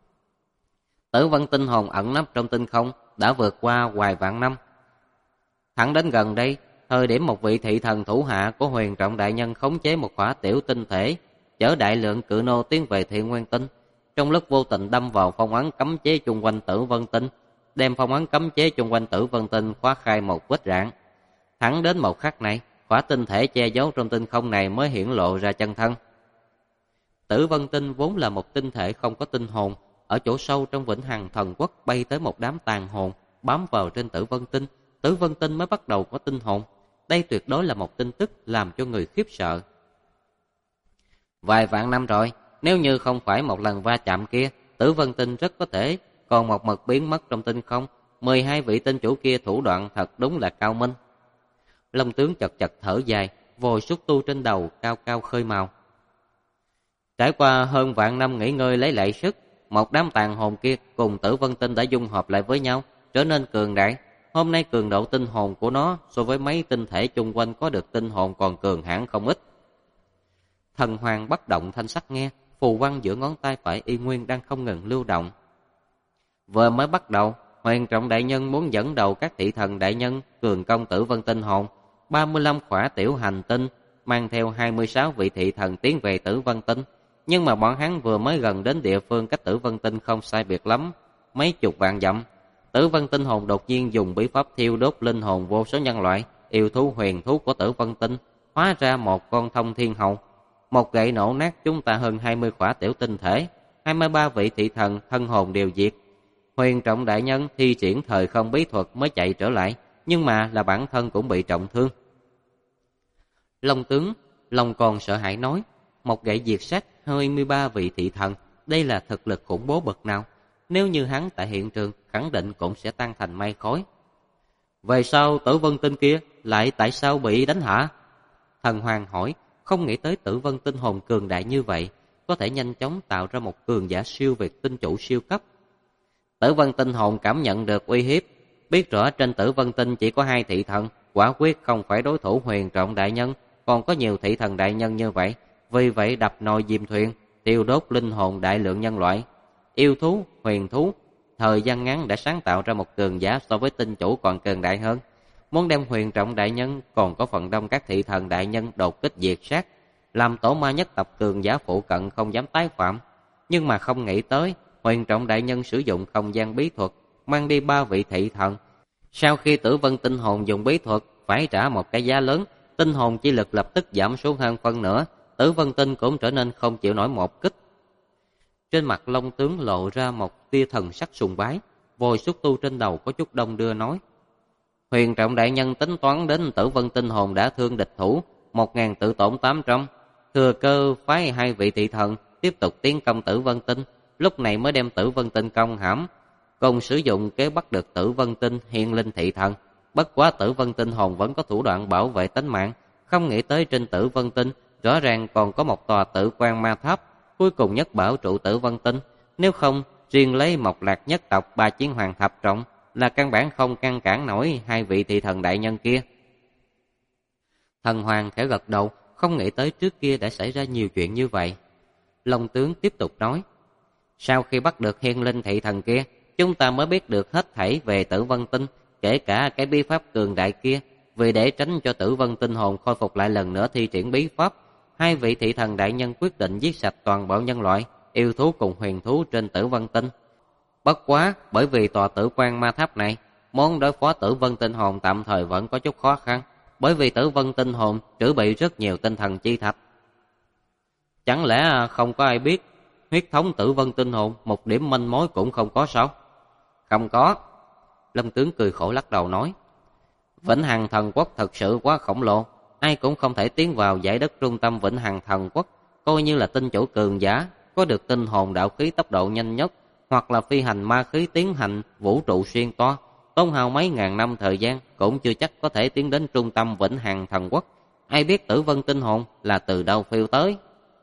Tử Vân Tinh hồn ẩn nấp trong tinh không đã vượt qua vài vạn năm. Thẳng đến gần đây, thời điểm một vị thị thần thủ hạ của Huyền trọng đại nhân khống chế một khỏa tiểu tinh thể, chở đại lượng cự nô tiến về Thiên Nguyên Tinh, trong lúc vô tình đâm vào phong ấn cấm chế chung quanh Tử Vân Tinh, đem phong ấn cấm chế chung quanh Tử Vân Tinh khóa khai một vết rạn. Thẳng đến một khắc này, khỏa tinh thể che giấu trong tinh không này mới hiển lộ ra chân thân. Tử Vân Tinh vốn là một tinh thể không có tinh hồn, ở chỗ sâu trong Vĩnh Hằng Thần Quốc bay tới một đám tàn hồn bám vào trên Tử Vân Tinh, Tử Vân Tinh mới bắt đầu có tinh hồn. Đây tuyệt đối là một tin tức làm cho người khiếp sợ. Vài vạn năm rồi, nếu như không phải một lần va chạm kia, Tử Vân Tinh rất có thể còn một mực biến mất trong tinh không. 12 vị tinh chủ kia thủ đoạn thật đúng là cao minh. Long tướng chật chật thở dài, vòi xúc tu trên đầu cao cao khơi màu. Trải qua hơn vạn năm nghỉ ngơi lấy lại sức, một đám tàn hồn kia cùng Tử Vân Tinh đã dung hợp lại với nhau, trở nên cường đại. Hôm nay cường độ tinh hồn của nó so với mấy tinh thể chung quanh có được tinh hồn còn cường hãn không ít. Thần Hoàng bất động thanh sắc nghe, phù văn giữa ngón tay phải y nguyên đang không ngừng lưu động. Vừa mới bắt đầu, Huyền Trọng đại nhân muốn dẫn đầu các thị thần đại nhân cường công Tử Vân Tinh hồn, 35 khỏa tiểu hành tinh mang theo 26 vị thị thần tiến về Tử Vân Tinh, nhưng mà bọn hắn vừa mới gần đến địa phương cách Tử Vân Tinh không sai biệt lắm, mấy chục vạn dặm. Tử Vân Tinh hồn đột nhiên dùng bí pháp thiêu đốt linh hồn vô số nhân loại, yêu thú huyền thú của Tử Vân Tinh, hóa ra một con thông thiên hầu. Một gậy nổ nát chúng ta hơn 20 khỏa tiểu tinh thể, 23 vị thị thần thân hồn đều diệt. Huyền Trọng đại nhân thi triển thời không bí thuật mới chạy trở lại, nhưng mà là bản thân cũng bị trọng thương. Long tướng lòng còn sợ hãi nói, một gậy diệt sát 23 vị thị thần, đây là thực lực khủng bố bậc nào? Nếu như hắn tại hiện trường, khẳng định cũng sẽ tan thành mây khói. Về sau Tử Vân Tinh kia lại tại sao bị đánh hả? Thần Hoàng hỏi, không nghĩ tới Tử Vân Tinh hồn cường đại như vậy, có thể nhanh chóng tạo ra một cường giả siêu việt tinh chủ siêu cấp. Tử Vân Tinh hồn cảm nhận được uy hiếp, biết rõ trên Tử Vân Tinh chỉ có 2 thị thần, quả quyết không phải đối thủ Huyền Trọng đại nhân, còn có nhiều thị thần đại nhân như vậy, vì vậy đập nồi diêm thuyền, tiêu đốt linh hồn đại lượng nhân loại, yêu thú, huyền thú, thời gian ngắn đã sáng tạo ra một cường giả so với tinh chủ còn cường đại hơn. Muốn đem Huyền Trọng đại nhân còn có phần đông các thị thần đại nhân đột kích diệt sát, làm tổ ma nhất tộc cường giả phụ cận không dám tái phạm. Nhưng mà không nghĩ tới, Huyền Trọng đại nhân sử dụng không gian bí thuật, mang đi 3 vị thị thần. Sau khi Tử Vân Tinh hồn dùng bí thuật, phải trả một cái giá lớn, tinh hồn chi lực lập tức giảm xuống hơn phân nửa, Tử Vân Tinh cũng trở nên không chịu nổi một kích. Trên mặt Long tướng lộ ra một tia thần sắc sùng bái, vòi xúc tu trên đầu có chút đông đưa nói, Huyền Trọng đại nhân tính toán đến Tử Vân Tinh hồn đã thương địch thủ, 1000 tự tổn 800, thừa cơ phái 2 vị thị thần tiếp tục tiến công Tử Vân Tinh, lúc này mới đem Tử Vân Tinh công hãm, cùng sử dụng kế bắt được Tử Vân Tinh hiên linh thị thần. Bất quá Tử Vân Tinh hồn vẫn có thủ đoạn bảo vệ tính mạng, không nghĩ tới trên Tử Vân Tinh rõ ràng còn có một tòa Tử Quan Ma Tháp, cuối cùng nhất bảo trụ Tử Vân Tinh, nếu không riêng lấy Mộc Lạc nhất tộc 3 chiến hoàng thập trọng là căn bản không ngăn cản nổi 2 vị thị thần đại nhân kia. Thần Hoàng khẽ gật đầu, không nghĩ tới trước kia đã xảy ra nhiều chuyện như vậy. Long tướng tiếp tục nói, sau khi bắt được hiên linh thị thần kia, chúng ta mới biết được hết thảy về Tử Vân Tinh, kể cả cái bí pháp cường đại kia. Vì để tránh cho Tử Vân Tinh hồn khôi phục lại lần nữa thi triển bí pháp, 2 vị thị thần đại nhân quyết định giết sạch toàn bộ nhân loại, yêu thú cùng huyền thú trên Tử Vân Tinh. Bất quá, bởi vì tòa Tử Quan Ma Tháp này, muốn đối phó Tử Vân Tinh hồn tạm thời vẫn có chút khó khăn, bởi vì Tử Vân Tinh hồn trữ bị rất nhiều tinh thần chi thạch. Chẳng lẽ không có ai biết huyết thống Tử Vân Tinh hồn một điểm manh mối cũng không có sao? Không có. Lâm tướng cười khổ lắc đầu nói, Vĩnh Hằng Thần Quốc thật sự quá khổng lồ, ai cũng không thể tiến vào dải đất trung tâm Vĩnh Hằng Thần Quốc, coi như là tinh chủ cường giả, có được tinh hồn đạo khí tốc độ nhanh nhất, hoặc là phi hành ma khí tiến hành vũ trụ xuyên toa, tốn hao mấy ngàn năm thời gian cũng chưa chắc có thể tiến đến trung tâm Vĩnh Hằng Thần Quốc. Ai biết Tử Vân Tinh hồn là từ đâu phiêu tới?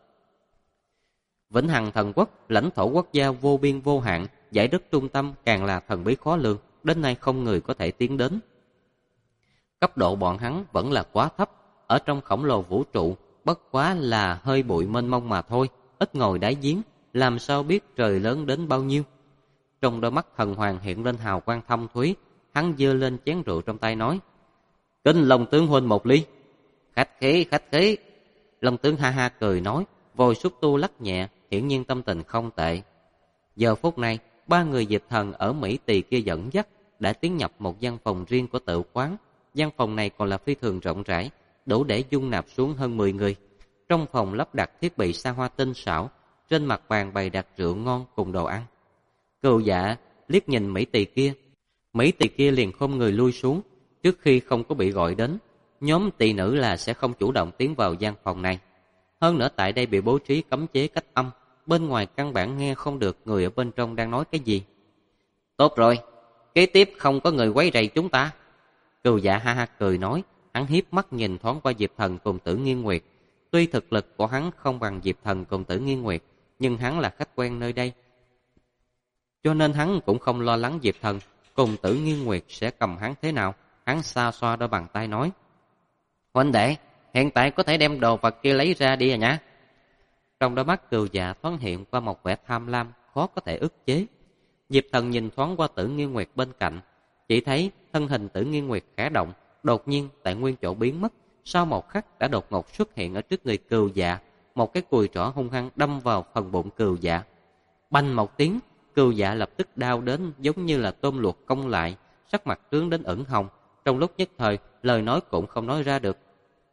Vĩnh Hằng Thần Quốc, lãnh thổ quốc gia vô biên vô hạn, dải đất trung tâm càng là thần bí khó lường, đến nay không người có thể tiến đến. Cấp độ bọn hắn vẫn là quá thấp, ở trong khổng lồ vũ trụ, bất quá là hơi bụi mênh mông mà thôi, ít ngồi đáy giếng, làm sao biết trời lớn đến bao nhiêu. Trong đôi mắt Thần Hoàng hiện lên hào quang thâm thúy, hắn giơ lên chén rượu trong tay nói, kính Long tướng huynh một ly. Khách khí, khách khí. Long tướng ha ha cười nói, vòi xúc tu lắc nhẹ, hiển nhiên tâm tình không tệ. Giờ phút này, 3 người dịch thần ở Mỹ Tỳ kia dẫn dắt đã tiến nhập một gian phòng riêng của tự quán. Gian phòng này còn là phi thường rộng rãi, đủ để dung nạp xuống hơn 10 người. Trong phòng lắp đặt thiết bị xa hoa tinh xảo, trên mặt bàn bày đặt rượu ngon cùng đồ ăn. Cừu Dạ liếc nhìn Mỹ Tỳ kia liền khom người lui xuống. Trước khi không có bị gọi đến, nhóm tỳ nữ là sẽ không chủ động tiến vào gian phòng này. Hơn nữa tại đây bị bố trí cấm chế cách âm, bên ngoài căn bản nghe không được người ở bên trong đang nói cái gì. Tốt rồi, kế tiếp không có người quấy rầy chúng ta. Cừu Dạ ha ha cười nói, hắn hiếp mắt nhìn thoáng qua Diệp Thần cùng Tử Nghiên Nguyệt. Tuy thực lực của hắn không bằng Diệp Thần cùng Tử Nghiên Nguyệt, nhưng hắn là khách quen nơi đây, cho nên hắn cũng không lo lắng Diệp Thần cùng Tử Nghiên Nguyệt sẽ cầm hắn thế nào. Hắn xoa xoa đôi bàn tay nói, huynh đệ, hiện tại có thể đem đồ vật kia lấy ra đi à nhá. Trong đôi mắt Cừu Dạ thoáng hiện qua một vẻ tham lam khó có thể ức chế. Diệp Thần nhìn thoáng qua Tử Nghiên Nguyệt bên cạnh, chỉ thấy thân hình Tử Nghiên Nguyệt khẽ động, đột nhiên tại nguyên chỗ biến mất, sau một khắc đã đột ngột xuất hiện ở trước người Cừu Dạ, một cái cùi trỏ hung hăng đâm vào phần bụng Cừu Dạ. Bành một tiếng, Cừu Dạ lập tức đau đến giống như là tôm luộc cong lại, sắc mặt trướng đến ửng hồng, trong lúc nhất thời lời nói cũng không nói ra được.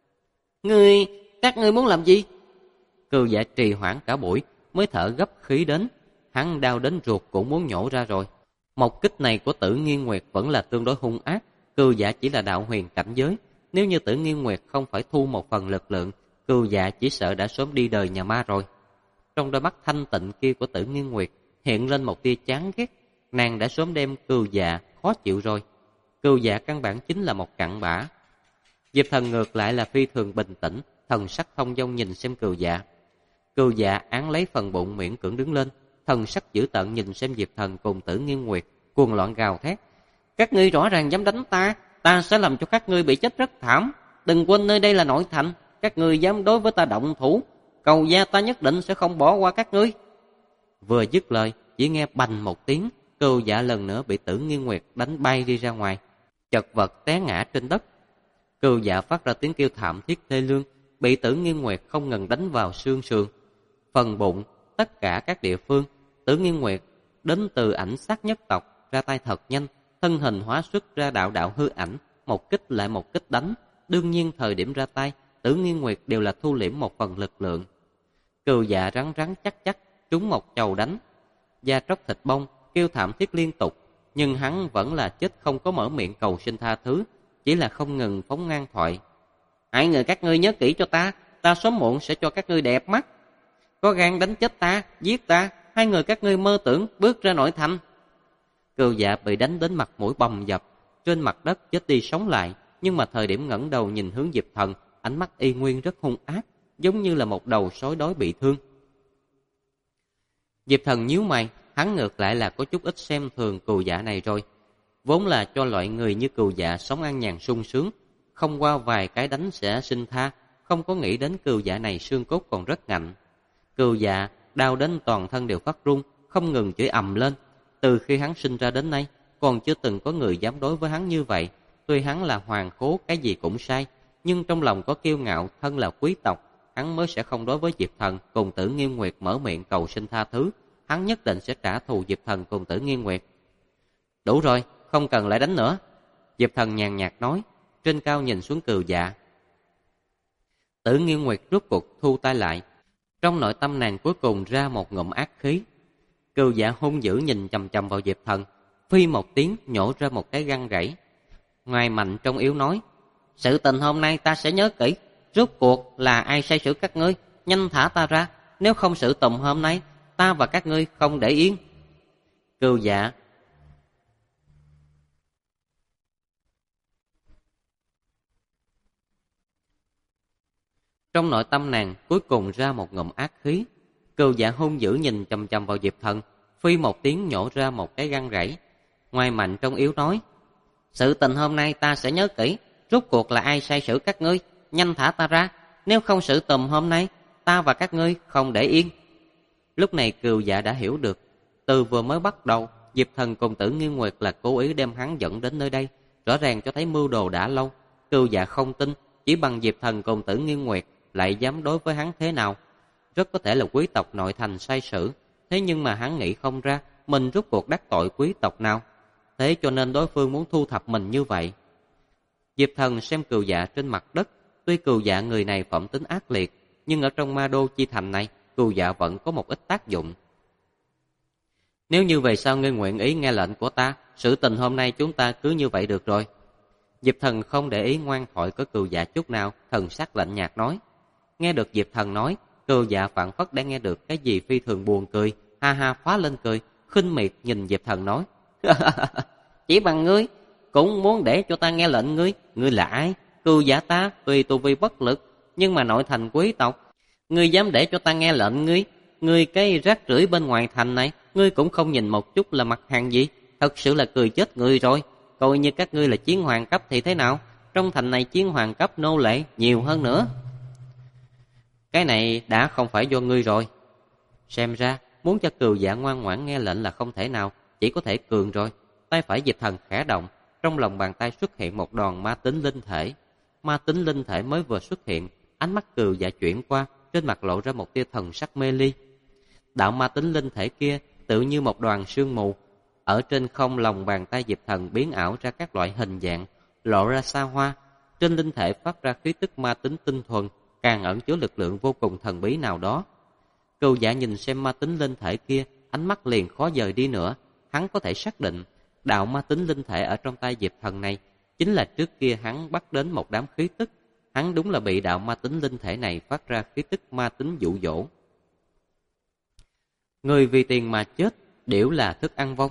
Các ngươi muốn làm gì? Cừu Dạ trì hoãn cả buổi mới thở gấp khí đến, hắn đau đến ruột cũng muốn nhổ ra rồi. Một kích này của Tử Nghiên Nguyệt vẫn là tương đối hung ác, Cừu Dạ chỉ là đạo huyền cảnh giới, nếu như Tử Nghiên Nguyệt không phải thu một phần lực lượng, Cừu Dạ chỉ sợ đã sớm đi đời nhà ma rồi. Trong đôi mắt thanh tịnh kia của Tử Nghiên Nguyệt hiện lên một tia chán ghét, nàng đã sớm đem Cừu Dạ khó chịu rồi. Cừu Dạ căn bản chính là một cặn bã. Diệp Thần ngược lại là phi thường bình tĩnh, thần sắc thông dong nhìn xem Cừu Dạ. Cừu Dạ án lấy phần bụng miễn cưỡng đứng lên, thần sắc dữ tợn nhìn xem Diệp Thần cùng Tử Nghiên Nguyệt, cuồng loạn gào thét. Các ngươi rõ ràng dám đánh ta, ta sẽ làm cho các ngươi bị chết rất thảm. Đừng quên nơi đây là nội thành, các ngươi dám đối với ta động thủ, Cầu gia ta nhất định sẽ không bỏ qua các ngươi. Vừa dứt lời, chỉ nghe bành một tiếng, Cừu Dạ lần nữa bị Tử Nghiên Nguyệt đánh bay đi ra ngoài, chật vật té ngã trên đất. Cừu Dạ phát ra tiếng kêu thảm thiết thê lương, bị Tử Nghiên Nguyệt không ngừng đánh vào xương sườn, phần bụng, tất cả các địa phương. Tử Nghiên Nguyệt đến từ ảnh sát nhất tộc, ra tay thật nhanh, thân hình hóa xuất ra đạo đạo hư ảnh, một kích lại một kích đánh. Đương nhiên thời điểm ra tay, Tử Nghiên Nguyệt đều là thu liễm một phần lực lượng. Cừu Dạ rắn rắn chắc chắc trúng một chầu đánh, da tróc thịt bong, kêu thảm thiết liên tục, nhưng hắn vẫn là chết không có mở miệng cầu xin tha thứ, chỉ là không ngừng phóng ngang thoại. Hai người các ngươi nhớ kỹ cho ta sớm muộn sẽ cho các ngươi đẹp mắt. Có gan đánh chết ta, giết ta, hai người các ngươi mơ tưởng bước ra nội thành. Cừu Dạ bị đánh đến mặt mũi bầm dập, trên mặt đất chết đi sống lại, nhưng mà thời điểm ngẩng đầu nhìn hướng Diệp Thần, ánh mắt y nguyên rất hung ác, giống như là một đầu sói đói bị thương. Diệp Thần nhíu mày, hắn ngược lại là có chút ít xem thường Cừu Dạ này rồi. Vốn là cho loại người như Cừu Dạ sống an nhàn sung sướng, không qua vài cái đánh sẽ xin tha, không có nghĩ đến Cừu Dạ này xương cốt còn rất ngạnh. Cừu Dạ đau đến toàn thân đều phát run, không ngừng chửi ầm lên. Từ khi hắn sinh ra đến nay, còn chưa từng có người dám đối với hắn như vậy. Tuy hắn là hoàng khố, cái gì cũng sai, nhưng trong lòng có kiêu ngạo, thân là quý tộc, hắn mới sẽ không đối với Diệp Thần cùng Tử Nghiên Nguyệt mở miệng cầu xin tha thứ. Hắn nhất định sẽ trả thù Diệp Thần cùng Tử Nghiên Nguyệt. Đủ rồi, không cần lại đánh nữa. Diệp Thần nhàn nhạt nói, trên cao nhìn xuống Cừu Dạ. Tử Nghiên Nguyệt rút cuộc thu tay lại, trong nội tâm nàng cuối cùng ra một ngụm ác khí. Cừu Dạ hung dữ nhìn chằm chằm vào Diệp Thần, phi một tiếng nhổ ra một cái răng gãy. Ngoài mạnh trong yếu nói, sự tình hôm nay ta sẽ nhớ kỹ, rốt cuộc là ai sai sử các ngươi, nhanh thả ta ra, nếu không sự tình hôm nay ta và các ngươi không để yên. Cừu Dạ trong nội tâm nàng cuối cùng ra một ngụm ác khí. Cừu Dạ hung dữ nhìn chằm chằm vào Diệp Thần, phi một tiếng nhổ ra một cái răng rãy. Ngoài mạnh trong yếu nói, sự tình hôm nay ta sẽ nhớ kỹ, rốt cuộc là ai sai sử các ngươi, nhanh thả ta ra, nếu không sự tình hôm nay ta và các ngươi không để yên. Lúc này Cừu Dạ đã hiểu được, từ vừa mới bắt đầu Diệp Thần cùng Tử Nghiên Nguyệt là cố ý đem hắn dẫn đến nơi đây, rõ ràng cho thấy mưu đồ đã lâu. Cừu Dạ không tin, chỉ bằng Diệp Thần cùng Tử Nghiên Nguyệt lại dám đối với hắn thế nào. Rất có thể là quý tộc nội thành sai sử, thế nhưng mà hắn nghĩ không ra mình rốt cuộc đắc tội quý tộc nào, thế cho nên đối phương muốn thu thập mình như vậy. Diệp Thần xem Cừu Dạ trên mặt đất, tuy Cừu Dạ người này phẩm tính ác liệt, nhưng ở trong Ma Đô chi thành này, Cừu Dạ vẫn có một ít tác dụng. Nếu như về sau ngươi nguyện ý nghe lệnh của ta, sự tình hôm nay chúng ta cứ như vậy được rồi. Diệp Thần không để ý ngoan thoại của Cừu Dạ chút nào, thần sắc lạnh nhạt nói. Nghe được Diệp Thần nói, Cừu Dạ phảng phất đã nghe được cái gì phi thường buồn cười, ha ha phá lên cười, khinh miệt nhìn Diệp Thần nói: Chỉ bằng ngươi cũng muốn để cho ta nghe lệnh ngươi? Ngươi là ai? Cừu Dạ ta tuy tu vi bất lực, nhưng mà nội thành quý tộc, ngươi dám để cho ta nghe lệnh ngươi? Ngươi cái rác rưởi bên ngoài thành này, ngươi cũng không nhìn một chút là mặt hàng gì? Thật sự là cười chết người rồi. Coi như các ngươi là chiến hoàng cấp thì thế nào? Trong thành này chiến hoàng cấp nô lệ nhiều hơn nữa. Cái này đã không phải do ngươi rồi. Xem ra muốn cho Cừu Dạ ngoan ngoãn nghe lệnh là không thể nào, chỉ có thể cường rồi. Tay phải Diệp Thần khẽ động, trong lòng bàn tay xuất hiện một đoàn ma tính linh thể. Ma tính linh thể mới vừa xuất hiện, ánh mắt Cừu Dạ chuyển qua, trên mặt lộ ra một tia thần sắc mê ly. Đạo ma tính linh thể kia tự như một đoàn sương mù, ở trên không lòng bàn tay Diệp Thần biến ảo ra các loại hình dạng, lộ ra xa hoa. Trên linh thể phát ra khí tức ma tính tinh thuần, càng ẩn chứa lực lượng vô cùng thần bí nào đó. Cừu Dạ nhìn xem ma tính linh thể kia, ánh mắt liền khó dời đi nữa. Hắn có thể xác định, đạo ma tính linh thể ở trong tay Diệp Thần này chính là trước kia hắn bắt đến một đám khí tức. Hắn đúng là bị đạo ma tính linh thể này phát ra khí tức ma tính dụ dỗ. Người vì tiền mà chết, điểu là thức ăn vong.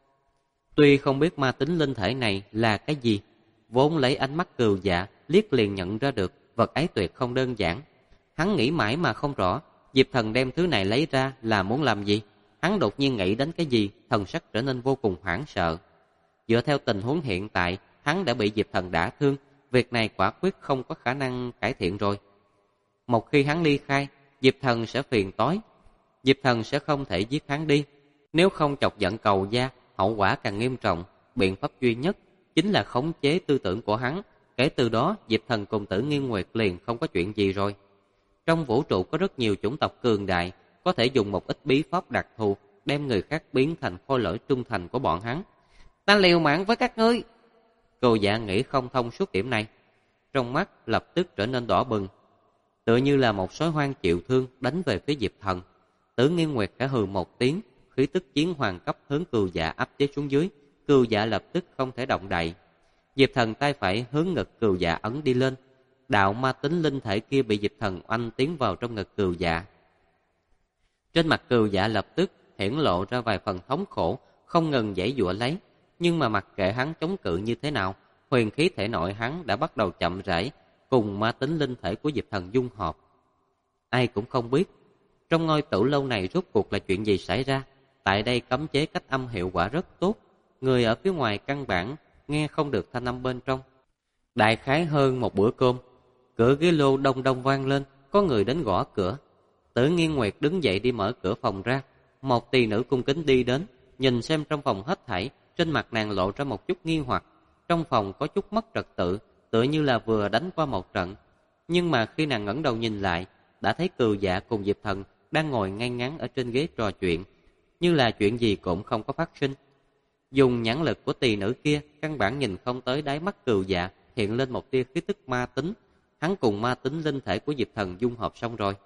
Tuy không biết ma tính linh thể này là cái gì, vốn lấy ánh mắt Cừu Dạ liếc liền nhận ra được vật ấy tuyệt không đơn giản. Hắn nghĩ mãi mà không rõ, Diệp Thần đem thứ này lấy ra là muốn làm gì. Hắn đột nhiên nghĩ đến cái gì, thần sắc trở nên vô cùng hoảng sợ. Dựa theo tình huống hiện tại, hắn đã bị Diệp Thần đả thương, việc này quả quyết không có khả năng cải thiện rồi. Một khi hắn ly khai, Diệp Thần sẽ phiền toái. Diệp Thần sẽ không thể giết hắn đi. Nếu không chọc giận Cầu Gia, hậu quả càng nghiêm trọng. Biện pháp duy nhất chính là khống chế tư tưởng của hắn. Kể từ đó, Diệp Thần cùng Tử Nghiên Nguyệt liền không có chuyện gì rồi. Trong vũ trụ có rất nhiều chủng tộc cường đại, có thể dùng một ít bí pháp đặc thù đem người khác biến thành khôi lỗi trung thành của bọn hắn. Ta liều mạng với các ngươi. Cừu Dạ nghĩ không thông suốt điểm này, trong mắt lập tức trở nên đỏ bừng, tựa như là một sói hoang chịu thương đánh về phía Diệp Thần. Tử Nghiên Nguyệt khẽ hừ một tiếng, khí tức chiến hoàng cấp hướng Cừu Dạ áp chế xuống dưới. Cừu Dạ lập tức không thể động đậy. Diệp Thần tay phải hướng ngực Cừu Dạ ấn đi lên. Đạo ma tính linh thể kia bị Diệp Thần oanh tiến vào trong ngực Cừu Dạ. Trên mặt Cừu Dạ lập tức hiển lộ ra vài phần thống khổ, không ngừng giãy giụa lấy. Nhưng mà mặc kệ hắn chống cự như thế nào, huyền khí thể nội hắn đã bắt đầu chậm rãi cùng ma tính linh thể của Diệp Thần dung hợp. Ai cũng không biết trong ngôi tử lâu này rốt cuộc là chuyện gì xảy ra. Tại đây cấm chế cách âm hiệu quả rất tốt, người ở phía ngoài căn bản nghe không được thanh âm bên trong. Đại khái hơn một bữa cơm, cửa ghế lô đông đông vang lên, có người đến gõ cửa. Tử Nghiên Nguyệt đứng dậy đi mở cửa phòng ra. Một tỳ nữ cung kính đi đến, nhìn xem trong phòng hết thảy, trên mặt nàng lộ ra một chút nghi hoặc. Trong phòng có chút mất trật tự, tựa như là vừa đánh qua một trận. Nhưng mà khi nàng ngẩng đầu nhìn lại, đã thấy Cừu Dạ cùng Diệp Thần đang ngồi ngay ngắn ở trên ghế trò chuyện, như là chuyện gì cũng không có phát sinh. Dùng nhãn lực của tỳ nữ kia, căn bản nhìn không tới đáy mắt Cừu Dạ hiện lên một tia khí tức ma tính. Hắn cùng ma tính linh thể của Diệp Thần dung hợp xong rồi.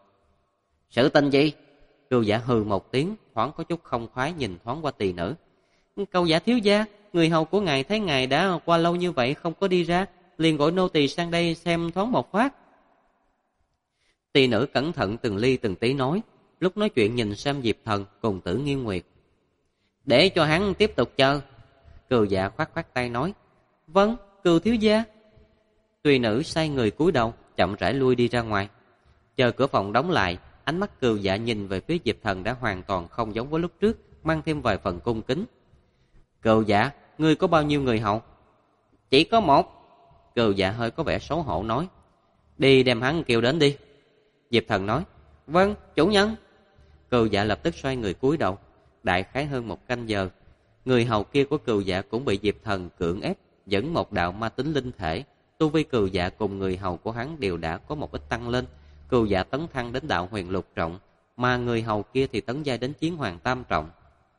Sự tình gì? Cừu Dạ hừ một tiếng, thoáng có chút không khoái nhìn thoáng qua tỳ nữ. Cậu Dạ thiếu gia, người hầu của ngài thấy ngài đã qua lâu như vậy không có đi ra, liền gọi nô tỳ sang đây xem thoáng một phát. Tỳ nữ cẩn thận từng ly từng tí nói, lúc nói chuyện nhìn xem Diệp Thần cùng Tử Nghiên Nguyệt. Để cho hắn tiếp tục chờ. Cừu Dạ khoát khoát tay nói, vâng, Cừu thiếu gia. Tỳ nữ sai người cúi đầu, chậm rãi lui đi ra ngoài. Chờ cửa phòng đóng lại, ánh mắt Cừu Dạ nhìn về phía Diệp Thần đã hoàn toàn không giống với lúc trước, mang thêm vài phần cung kính. Cừu Dạ, ngươi có bao nhiêu người hầu? Chỉ có một. Cừu Dạ hơi có vẻ xấu hổ nói. Đi đem hắn kêu đến đi. Diệp Thần nói, vâng, chủ nhân. Cừu Dạ lập tức xoay người cúi đầu. Đại khái hơn một canh giờ, người hầu kia của Cừu Dạ cũng bị Diệp Thần cưỡng ép dẫn một đạo ma tính linh thể. Tu vi Cừu Dạ cùng người hầu của hắn đều đã có một ít tăng lên. Cừu Dạ tấn thăng đến đạo huyền lục trọng, mà người hầu kia thì tấn giai đến chiến hoàng tam trọng.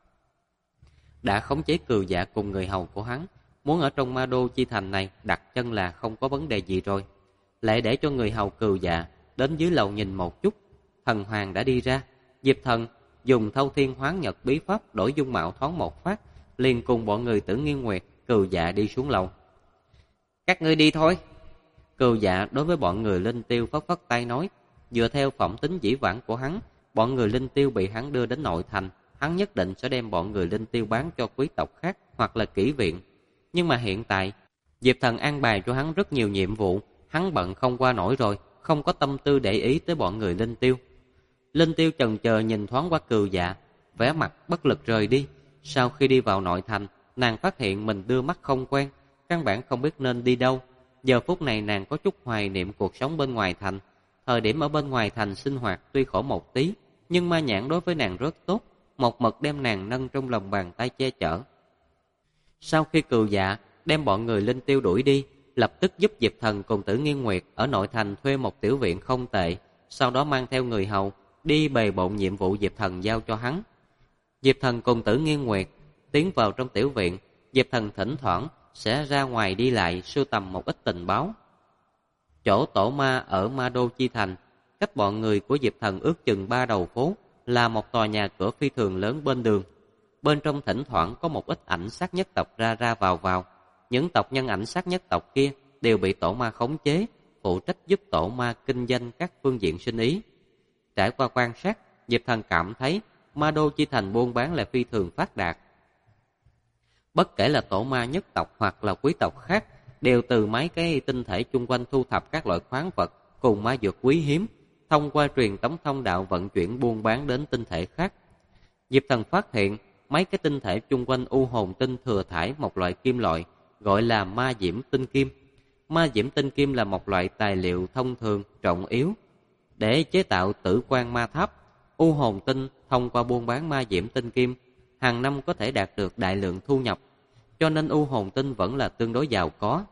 Đã khống chế Cừu Dạ cùng người hầu của hắn, muốn ở trong ma đô chi thành này đặt chân là không có vấn đề gì rồi. Lại để cho người hầu Cừu Dạ đến dưới lầu nhìn một chút. Thần hoàng đã đi ra. Diệp Thần dùng thâu thiên hoán nhật bí pháp đổi dung mạo thoáng một phát, liền cùng bọn người Tử Nghiên Nguyệt, Cừu Dạ đi xuống lầu. Các ngươi đi thôi. Cừu Dạ đối với bọn người Linh Tiêu phất phất tay nói, Dựa theo phẩm tính dĩ vãng của hắn, bọn người linh tiêu bị hắn đưa đến nội thành, hắn nhất định sẽ đem bọn người linh tiêu bán cho quý tộc khác hoặc là kỹ viện. Nhưng mà hiện tại, Diệp Thần an bài cho hắn rất nhiều nhiệm vụ, hắn bận không qua nổi rồi, không có tâm tư để ý tới bọn người linh tiêu. Linh tiêu chần chờ nhìn thoáng qua Cừu Dạ, vẻ mặt bất lực rời đi. Sau khi đi vào nội thành, nàng phát hiện mình đưa mắt không quen, căn bản không biết nên đi đâu. Giờ phút này nàng có chút hoài niệm cuộc sống bên ngoài thành. Thời điểm ở bên ngoài thành sinh hoạt tuy khổ một tí, nhưng Ma Nhãn đối với nàng rất tốt, một mực đem nàng nâng trong lòng bàn tay che chở. Sau khi Cừu Dạ đem bọn người linh tiêu đuổi đi, lập tức giúp Diệp Thần cùng Tử Nghiên Nguyệt ở nội thành thuê một tiểu viện không tệ, sau đó mang theo người hầu đi bề bộn nhiệm vụ Diệp Thần giao cho hắn. Diệp Thần cùng Tử Nghiên Nguyệt tiến vào trong tiểu viện, Diệp Thần thỉnh thoảng sẽ ra ngoài đi lại sưu tầm một ít tình báo. Chỗ tổ ma ở Ma Đô Chi Thành, cách bọn người của Diệp Thần ước chừng 3 đầu phố, là một tòa nhà cửa phi thường lớn bên đường. Bên trong thỉnh thoảng có một ít ảnh sát nhất tộc ra ra vào vào. Những tộc nhân ảnh sát nhất tộc kia đều bị tổ ma khống chế, phụ trách giúp tổ ma kinh doanh các phương diện sinh ý. Trải qua quan sát, Diệp Thần cảm thấy Ma Đô Chi Thành buôn bán là phi thường phát đạt. Bất kể là tổ ma nhất tộc hoặc là quý tộc khác, đều từ mấy cái tinh thể chung quanh thu thập các loại khoáng vật cùng ma dược quý hiếm, thông qua truyền tống thông đạo vận chuyển buôn bán đến tinh thể khác. Diệp Thần phát hiện mấy cái tinh thể chung quanh u hồn tinh thừa thải một loại kim loại gọi là ma diễm tinh kim. Ma diễm tinh kim là một loại tài liệu thông thường trọng yếu để chế tạo tử quan ma tháp. U hồn tinh thông qua buôn bán ma diễm tinh kim, hàng năm có thể đạt được đại lượng thu nhập, cho nên u hồn tinh vẫn là tương đối giàu có.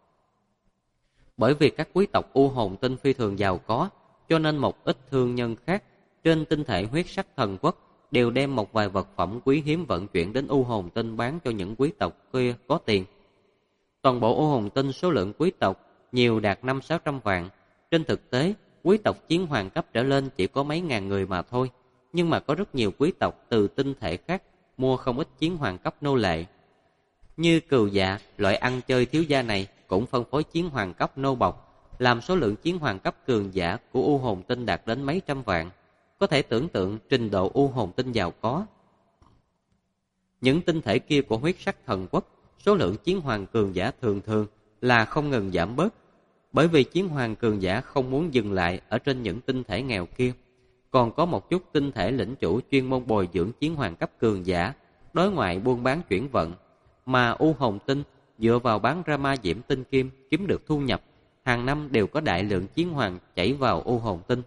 Bởi vì các quý tộc u hồn tinh phi thường giàu có, cho nên một ít thương nhân khác trên tinh thể huyết sắc thần quốc đều đem một vài vật phẩm quý hiếm vận chuyển đến u hồn tinh bán cho những quý tộc kia có tiền. Toàn bộ u hồn tinh số lượng quý tộc nhiều đạt 500-600 vạn. Trên thực tế, quý tộc chiến hoàng cấp trở lên chỉ có mấy ngàn người mà thôi, nhưng mà có rất nhiều quý tộc từ tinh thể khác mua không ít chiến hoàng cấp nô lệ. Như Cừu Dạ, loại ăn chơi thiếu gia này cũng phân phối chiến hoàng cấp nô bộc, làm số lượng chiến hoàng cấp cường giả của u hồn tinh đạt đến mấy trăm vạn. Có thể tưởng tượng trình độ u hồn tinh giàu có. Những tinh thể kia của huyết sắc thần quốc, số lượng chiến hoàng cường giả thường thường là không ngừng giảm bớt, bởi vì chiến hoàng cường giả không muốn dừng lại ở trên những tinh thể nghèo kia. Còn có một chút tinh thể lĩnh chủ chuyên môn bồi dưỡng chiến hoàng cấp cường giả, đối ngoại buôn bán chuyển vận, mà u hồn tinh dựa vào bán ra ma diễm tinh kim kiếm được thu nhập, hàng năm đều có đại lượng chiến hoàng chảy vào u hồn tinh.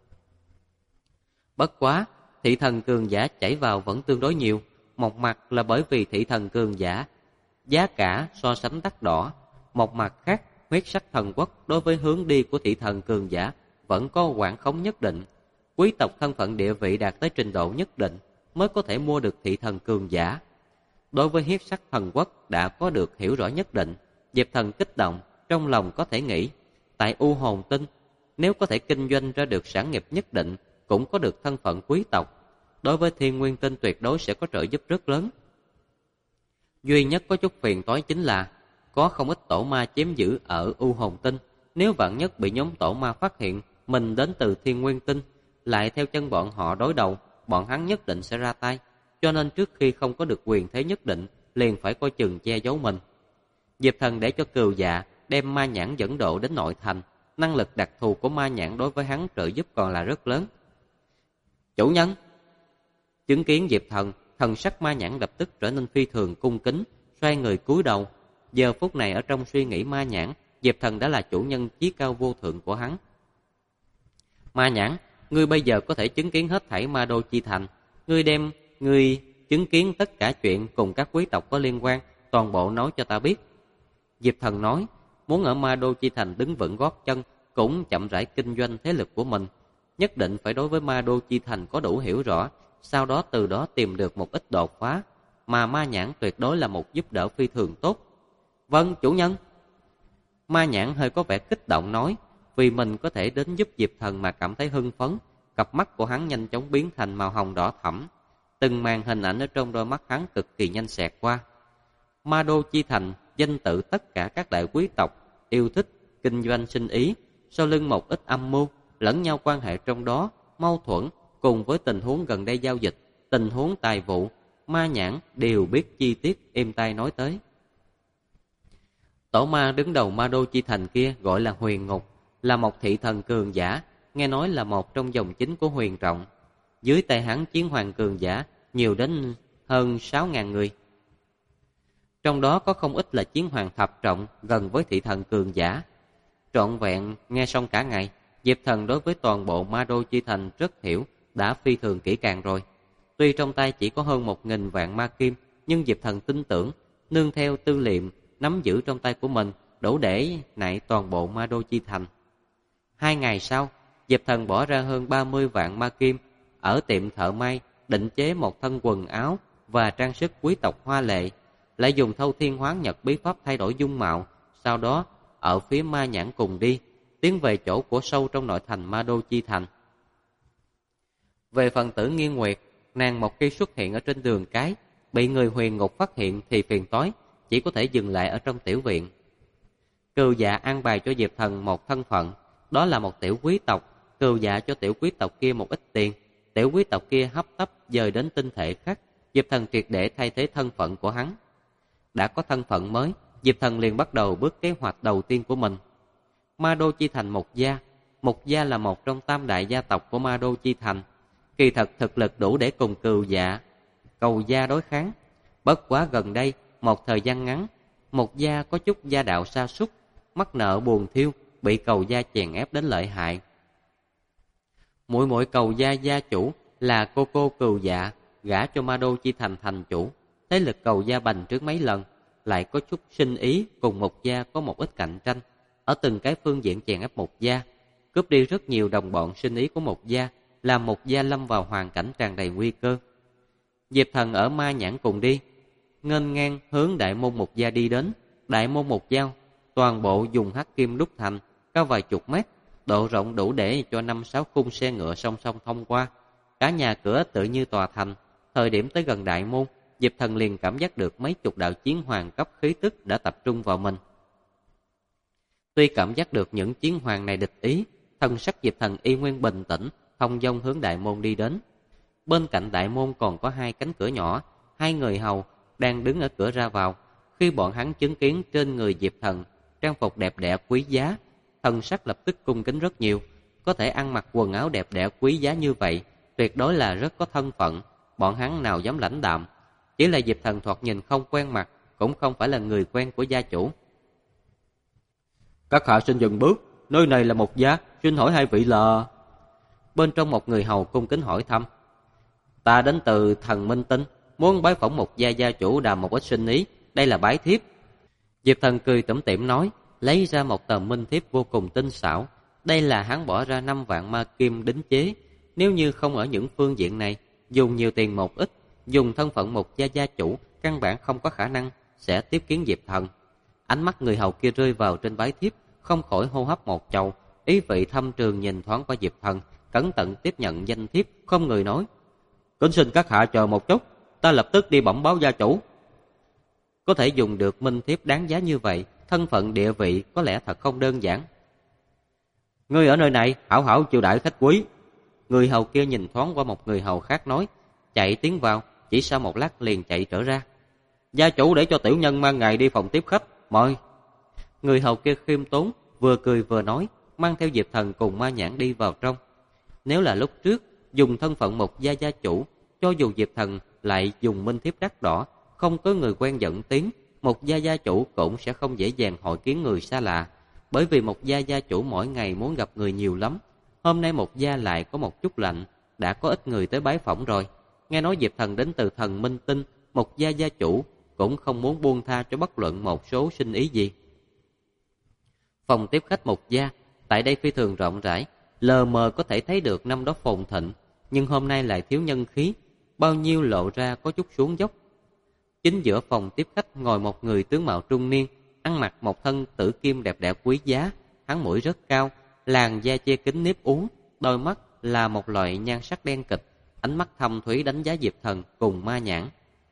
Bất quá, thị thần cường giả chảy vào vẫn tương đối nhiều, một mặt là bởi vì thị thần cường giả giá cả so sánh đắt đỏ, một mặt khác huyết sắc thần quốc đối với hướng đi của thị thần cường giả vẫn có quản khống nhất định. Quý tộc thân phận địa vị đạt tới trình độ nhất định mới có thể mua được thị thần cường giả. Đối với huyết sắc thần quốc đã có được hiểu rõ nhất định, Diệp Thần kích động, trong lòng có thể nghĩ, tại u hồn tinh, nếu có thể kinh doanh ra được sản nghiệp nhất định, cũng có được thân phận quý tộc, đối với Thiên Nguyên Tinh tuyệt đối sẽ có trợ giúp rất lớn. Duy nhất có chút phiền toái chính là có không ít tổ ma chiếm giữ ở u hồn tinh, nếu vạn nhất bị nhóm tổ ma phát hiện mình đến từ Thiên Nguyên Tinh, lại theo chân bọn họ đối đầu, bọn hắn nhất định sẽ ra tay, cho nên trước khi không có được quyền thế nhất định, liền phải coi chừng che giấu mình. Diệp Thần để cho Cừu Dạ đem ma nhãn dẫn độ đến nội thành, năng lực đặc thù của ma nhãn đối với hắn trợ giúp còn là rất lớn. Chủ nhân! Chứng kiến Diệp Thần, thần sắc ma nhãn lập tức trở nên phi thường cung kính, xoay người cúi đầu. Giờ phút này ở trong suy nghĩ ma nhãn, Diệp Thần đã là chủ nhân chí cao vô thượng của hắn. Ma nhãn, ngươi bây giờ có thể chứng kiến hết thảy Ma Đô Chi Thành. Ngươi chứng kiến tất cả chuyện cùng các quý tộc có liên quan, toàn bộ nói cho ta biết. Diệp Thần nói, muốn ở Ma Đô Chi Thành đứng vững gót chân, cũng chậm rãi kinh doanh thế lực của mình. Nhất định phải đối với Ma Đô Chi Thành có đủ hiểu rõ, sau đó từ đó tìm được một ít đột phá, mà ma nhãn tuyệt đối là một giúp đỡ phi thường tốt. Vâng, chủ nhân. Ma nhãn hơi có vẻ kích động nói, vì mình có thể đến giúp Diệp Thần mà cảm thấy hưng phấn. Cặp mắt của hắn nhanh chóng biến thành màu hồng đỏ thẫm, từng màn hình ảnh ở trong đôi mắt hắn cực kỳ nhanh xẹt qua. Ma Đô Chi Thành danh tự tất cả các đại quý tộc yêu thích kinh doanh sinh ý, sau lưng một ít âm mưu, lẫn nhau quan hệ trong đó, mâu thuẫn cùng với tình huống gần đây giao dịch, tình huống tài vụ, Ma Nhãn đều biết chi tiết êm tai nói tới. Tổ ma đứng đầu Ma Đô Chi Thành kia gọi là Huyền Ngục, là một thị thần cường giả, nghe nói là một trong dòng chính của Huyền Trọng. Dưới tay hắn chiến hoàng cường giả nhiều đến hơn 6.000 người. Trong đó có không ít là chiến hoàng thập trọng gần với thị thần cường giả. Trọn vẹn nghe xong cả ngày, Diệp Thần đối với toàn bộ Ma Đô Chi Thành rất hiểu, đã phi thường kỹ càng rồi. Tuy trong tay chỉ có hơn 1.000 vạn ma kim, nhưng Diệp Thần tin tưởng, nương theo tư liệu nắm giữ trong tay của mình, đủ để nại toàn bộ Ma Đô Chi Thành. 2 ngày sau, Diệp Thần bỏ ra hơn 30 vạn ma kim ở tiệm thợ may, định chế một thân quần áo và trang sức quý tộc hoa lệ, lại dùng Thâu Thiên Hoán Nhật bí pháp thay đổi dung mạo, sau đó ở phía Ma Nhãn cùng đi, tiến về chỗ của sâu trong nội thành Ma Đô Chi Thành. Về phần Tử Nghiên Nguyệt, nàng một khi xuất hiện ở trên đường cái, bị người Huyền Ngục phát hiện thì phiền toái, chỉ có thể dừng lại ở trong tiểu viện. Cừu Dạ an bài cho Diệp Thần một thân phận, đó là một tiểu quý tộc. Cừu Dạ cho tiểu quý tộc kia một ít tiền, tiểu quý tộc kia hấp tấp dời đến tinh thể khác. Diệp Thần triệt để thay thế thân phận của hắn. Đã có thân phận mới, Diệp Thần liền bắt đầu bước kế hoạch đầu tiên của mình. Ma Đô Chi Thành Mục Gia. Mục Gia là một trong tam đại gia tộc của Ma Đô Chi Thành. Kỳ thật thực lực đủ để cùng Cừu Dạ, Cầu Gia đối kháng. Bất quá gần đây, một thời gian ngắn, Mục Gia có chút gia đạo sa sút, mắc nợ buồn thiêu, bị Cầu Gia chèn ép đến lợi hại. Muội muội Cầu Gia gia chủ là cô Cừu Dạ, gả cho Ma Đô Chi Thành thành chủ. Thế lực Cầu Gia bành trướng mấy lần, lại có chút sinh ý cùng Mục Gia có một ít cạnh tranh, ở từng cái phương diện chèn ép Mục Gia, cướp đi rất nhiều đồng bọn sinh ý của Mục Gia, làm Mục Gia lâm vào hoàn cảnh tràn đầy nguy cơ. Diệp Thần ở Ma Nhãn cùng đi, nghênh ngang hướng đại môn Mục Gia đi đến. Đại môn Mục Gia toàn bộ dùng hắc kim đúc thành, cao vài chục mét, độ rộng đủ để cho 5-6 khung xe ngựa song song thông qua. Cả nhà cửa tự như tòa thành. Thời điểm tới gần đại môn, Diệp Thần liền cảm giác được mấy chục đạo chiến hoàng cấp khí tức đã tập trung vào mình. Tuy cảm giác được những chiến hoàng này địch ý, thần sắc Diệp Thần y nguyên bình tĩnh, thông dong hướng đại môn đi đến. Bên cạnh đại môn còn có 2 cánh cửa nhỏ, 2 người hầu đang đứng ở cửa ra vào. Khi bọn hắn chứng kiến trên người Diệp Thần trang phục đẹp đẽ quý giá, thần sắc lập tức cung kính rất nhiều. Có thể ăn mặc quần áo đẹp đẽ quý giá như vậy, tuyệt đối là rất có thân phận, bọn hắn nào dám lãnh đạm. Chỉ là Diệp Thần thoạt nhìn không quen mặt, cũng không phải là người quen của gia chủ. Các hạ xin dừng bước, nơi này là Mục Gia, xin hỏi hai vị là... Bên trong một người hầu cung kính hỏi thăm. Ta đến từ Thần Minh Tinh, muốn bái phỏng Mục Gia gia chủ đàm một ít sinh ý, đây là bái thiếp. Diệp Thần cười tủm tỉm nói, lấy ra một tờ minh thiếp vô cùng tinh xảo. Đây là hắn bỏ ra 5 vạn ma kim đính chế. Nếu như không ở những phương diện này, dùng nhiều tiền một ít, dùng thân phận Mục Gia gia chủ, căn bản không có khả năng sẽ tiếp kiến Diệp Thần. Ánh mắt người hầu kia rơi vào trên bái thiếp, không khỏi hô hấp một chầu, ý vị thâm trường nhìn thoáng qua Diệp Thần, cẩn thận tiếp nhận danh thiếp, không người nói: "Kính xin các hạ chờ một chút, ta lập tức đi bẩm báo gia chủ." Có thể dùng được minh thiếp đáng giá như vậy, thân phận địa vị có lẽ thật không đơn giản. "Ngươi ở nơi này hảo hảo chiêu đãi khách quý." Người hầu kia nhìn thoáng qua một người hầu khác nói, chạy tiến vào, chỉ sau một lát liền chạy trở ra. "Gia chủ để cho tiểu nhân mang ngài đi phòng tiếp khách, mời." Người hầu kia khiêm tốn, vừa cười vừa nói, mang theo Diệp Thần cùng Ma Nhãn đi vào trong. Nếu là lúc trước dùng thân phận Mục Gia gia chủ, cho dù Diệp Thần lại dùng minh thiếp đắt đỏ, không có người quen dẫn tiếng, Mục Gia gia chủ cũng sẽ không dễ dàng hội kiến người xa lạ, bởi vì Mục Gia gia chủ mỗi ngày muốn gặp người nhiều lắm. Hôm nay Mục Gia lại có một chút lạnh, đã có ít người tới bái phỏng rồi. Nghe nói Diệp Thần đến từ Thần Minh Tinh, Mục Gia gia chủ cũng không muốn buông tha cho bất luận một số sinh ý gì. Phòng tiếp khách Mục Gia tại đây phi thường rộng rãi, lờ mờ có thể thấy được năm đó phồn thịnh, nhưng hôm nay lại thiếu nhân khí, bao nhiêu lộ ra có chút xuống dốc. Chính giữa phòng tiếp khách ngồi một người tướng mạo trung niên, ăn mặc một thân tử kim đẹp đẽ quý giá, hắn mũi rất cao, làn da che kín nếp uốn, đôi mắt là một loại nhan sắc đen kịt, ánh mắt thâm thúy đánh giá Diệp Thần cùng Ma Nhãn.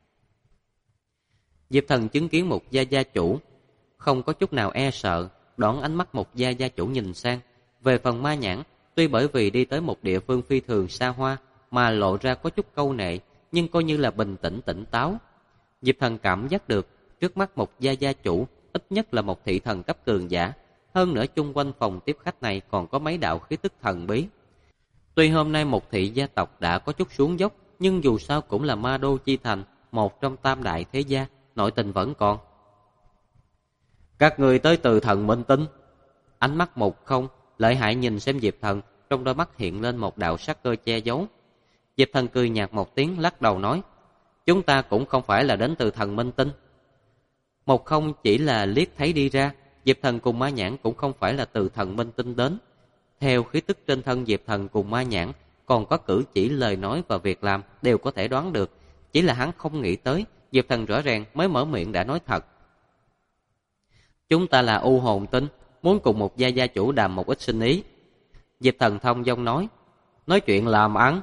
Diệp Thần chứng kiến Mục Gia gia chủ, không có chút nào e sợ, đón ánh mắt Mục Gia gia chủ nhìn sang. Về phần Ma Nhãn, Tuy bởi vì đi tới một địa phương phi thường xa hoa mà lộ ra có chút câu nệ, nhưng coi như là bình tĩnh tỉnh táo. Diệp Thần cảm giác được trước mắt một gia chủ ít nhất là một thị thần cấp cường giả, hơn nữa chung quanh phòng tiếp khách này còn có mấy đạo khí tức thần bí. Tuy hôm nay một thị gia tộc đã có chút xuống dốc, nhưng dù sao cũng là Ma Đô Chi Thành, một trong tam đại thế gia, nội tình vẫn còn. Các người tới từ thần minh tinh. Ánh mắt Một Không lợi hại nhìn xem Diệp Thần, trong đôi mắt hiện lên một đạo sắc cơ che giấu. Diệp Thần cười nhạt một tiếng, lắc đầu nói: chúng ta cũng không phải là đến từ thần minh tinh. Một Không chỉ là liếc thấy đi ra, Diệp Thần cùng Ma Nhãn cũng không phải là từ thần minh tinh đến. Theo khí tức trên thân Diệp Thần cùng Ma Nhãn, còn có cử chỉ, lời nói và việc làm đều có thể đoán được. Chỉ là hắn không nghĩ tới, Diệp Thần rõ ràng mới mở miệng đã nói thật. Chúng ta là U Hồn Tinh, muốn cùng một gia chủ đàm một ít sinh ý. Diệp Thần thông dong nói chuyện làm ăn.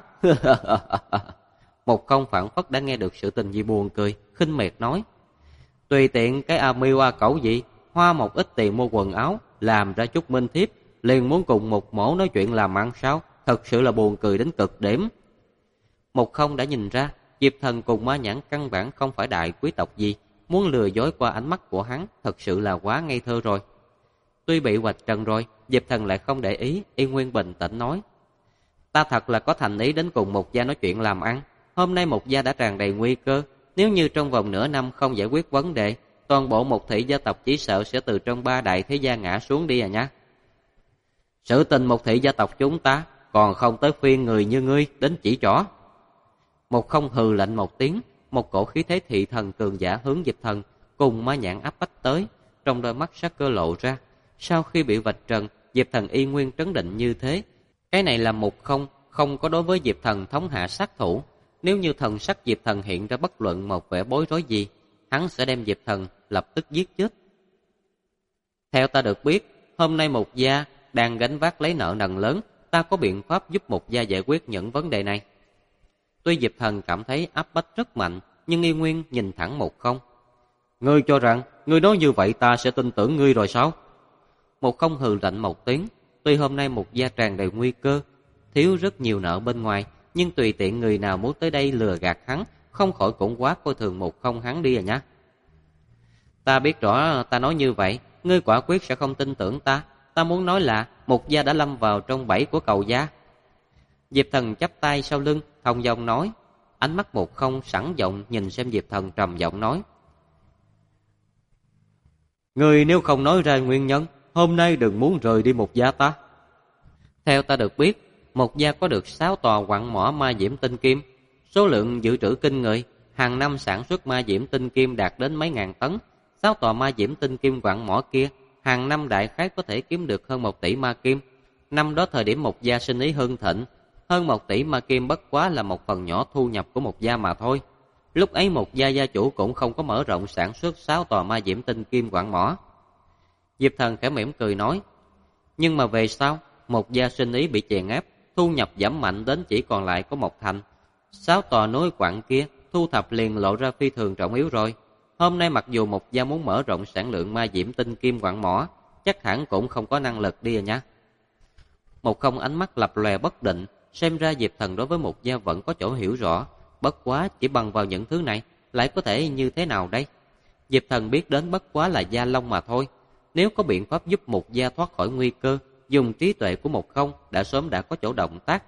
Một Không phản phất đã nghe được sự tình gì buồn cười, khinh miệt nói: tùy tiện cái Amiwa cẩu gì, hoa một ít tiền mua quần áo, làm ra chút minh thiếp, liền muốn cùng một mổ nói chuyện làm ăn sao? Thật sự là buồn cười đến cực điểm. Một Không đã nhìn ra, Diệp Thần cùng Ma Nhãn căn bản không phải đại quý tộc gì, muốn lừa dối qua ánh mắt của hắn thật sự là quá ngây thơ rồi. Tuy bị vạch trần rồi, Diệp Thần lại không để ý, y nguyên bình tĩnh nói: ta thật là có thành ý đến cùng một gia nói chuyện làm ăn. Hôm nay một gia đã tràn đầy nguy cơ, nếu như trong vòng nửa năm không giải quyết vấn đề, toàn bộ một thị gia tộc chỉ sợ sẽ từ trong ba đại thế gia ngã xuống đi à nhá. Sự tình một thị gia tộc chúng ta còn không tới phiên người như ngươi đến chỉ trỏ. Một Không hừ lạnh một tiếng, một cổ khí thế thị thần cường giả hướng Diệp Thần cùng Ma Nhãn áp bách tới, trong đôi mắt sắc cơ lộ ra. Sau khi bị vạch trần, Diệp Thần y nguyên trấn định như thế. Cái này là Một Không không có đối với Diệp Thần thống hạ sát thủ. Nếu như thần sắc Diệp Thần hiện ra bất luận một vẻ bối rối gì, hắn sẽ đem Diệp Thần lập tức giết chết. Theo ta được biết, hôm nay một gia đang gánh vác lấy nợ nần lớn, ta có biện pháp giúp một gia giải quyết những vấn đề này. Tuy Diệp Thần cảm thấy áp bách rất mạnh, nhưng y nguyên nhìn thẳng Một Không. Ngươi cho rằng, ngươi nói như vậy ta sẽ tin tưởng ngươi rồi sao? Một Không hừ lạnh một tiếng. Tuy hôm nay một gia tràn đầy nguy cơ, thiếu rất nhiều nợ bên ngoài, nhưng tùy tiện người nào muốn tới đây lừa gạt hắn, không khỏi cũng quá coi thường Một Không hắn đi à nhá. Ta biết rõ ta nói như vậy, ngươi quả quyết sẽ không tin tưởng ta. Ta muốn nói là một gia đã lâm vào trong bẫy của cầu gia. Diệp Thần chắp tay sau lưng, thông dong nói. Ánh mắt Một Không sẵn giọng nhìn xem Diệp Thần, trầm giọng nói: ngươi nếu không nói ra nguyên nhân, hôm nay đừng muốn rời đi một gia ta. Theo ta được biết, một gia có được 6 tòa quặng mỏ ma diễm tinh kim, số lượng dự trữ kinh người, hàng năm sản xuất ma diễm tinh kim đạt đến mấy ngàn tấn. 6 tòa ma diễm tinh kim quặng mỏ kia, hàng năm đại khái có thể kiếm được hơn 1 tỷ ma kim. Năm đó thời điểm một gia sinh ý hưng thịnh, hơn 1 tỷ ma kim bất quá là một phần nhỏ thu nhập của một gia mà thôi. Lúc ấy một gia gia chủ cũng không có mở rộng sản xuất 6 tòa ma diễm tinh kim quặng mỏ. Diệp Thần khẽ mỉm cười nói: nhưng mà về sau, một gia sinh ý bị chèn ép, thu nhập giảm mạnh đến chỉ còn lại có 1 thành. 6 tòa núi quặng kia thu thập liền lộ ra phi thường trọng yếu rồi. Hôm nay mặc dù một gia muốn mở rộng sản lượng ma diễm tinh kim quặng mỏ, chắc hẳn cũng không có năng lực đi à nhá. Một Không ánh mắt lập lòe bất định, xem ra Diệp Thần đối với một gia vẫn có chỗ hiểu rõ, bất quá chỉ bằng vào những thứ này lại có thể như thế nào đây? Diệp Thần biết đến bất quá là Gia Long mà thôi. Nếu có biện pháp giúp một gia thoát khỏi nguy cơ, dùng trí tuệ của Một Không đã sớm đã có chỗ động tác.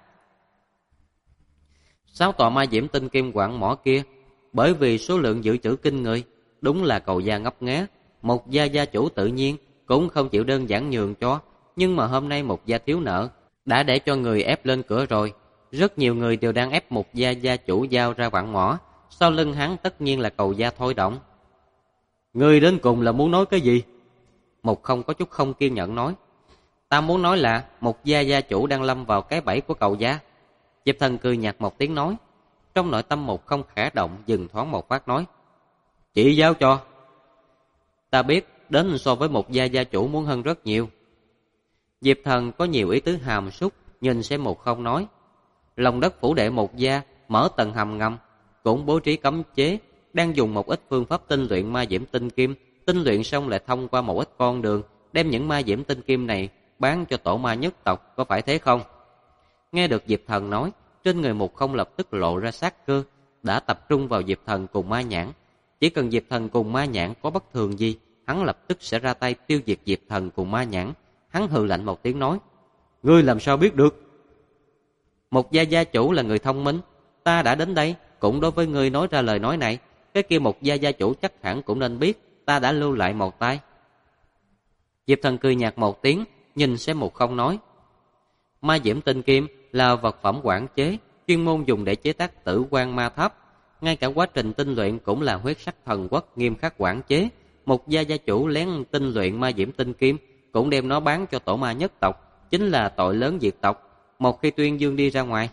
6 tòa ma diễm tinh kim quặng mỏ kia, bởi vì số lượng dự trữ kinh người, đúng là cầu gia ngấp nghé. Một gia gia chủ tự nhiên cũng không chịu đơn giản nhường cho, nhưng mà hôm nay một gia thiếu nợ, đã để cho người ép lên cửa rồi. Rất nhiều người đều đang ép một gia gia chủ giao ra quặng mỏ, sau lưng hắn tất nhiên là cầu gia thôi động. Người đến cùng là muốn nói cái gì? Một Không có chút không kiên nhẫn nói. Ta muốn nói là một gia gia chủ đang lâm vào cái bẫy của cầu gia. Diệp Thần cười nhạt một tiếng nói. Trong nội tâm Một Không khẽ động, dừng thoáng một phát nói: chỉ giáo cho. Ta biết đến so với một gia gia chủ muốn hơn rất nhiều. Diệp Thần có nhiều ý tứ hàm súc, nhìn xem Một Không nói: lòng đất phủ đệ một gia mở tầng hầm ngầm, cũng bố trí cấm chế, đang dùng một ít phương pháp tinh luyện ma diễm tinh kim. Tinh luyện xong lại thông qua một ít con đường, đem những ma diễm tinh kim này bán cho tổ ma nhất tộc, có phải thế không? Nghe được Diệp Thần nói, trên người Một Không lập tức lộ ra sát cơ, đã tập trung vào Diệp Thần cùng Ma Nhãn. Chỉ cần Diệp Thần cùng Ma Nhãn có bất thường gì, hắn lập tức sẽ ra tay tiêu diệt Diệp Thần cùng Ma Nhãn. Hắn hừ lạnh một tiếng nói, ngươi làm sao biết được? Một gia gia chủ là người thông minh, ta đã đến đây cũng đối với ngươi nói ra lời nói này. Cái kia Một gia gia chủ chắc hẳn cũng nên biết ta đã lưu lại một tay. Diệp Thần cười nhạt một tiếng, nhìn xem Một Không nói, Ma Diễm Tinh Kim là vật phẩm quản chế, chuyên môn dùng để chế tác Tử Quan Ma Tháp. Ngay cả quá trình tinh luyện cũng là huyết sắc thần quốc nghiêm khắc quản chế. Một gia gia chủ lén tinh luyện Ma Diễm Tinh Kim, cũng đem nó bán cho tổ ma nhất tộc, chính là tội lớn diệt tộc. Một khi tuyên dương đi ra ngoài,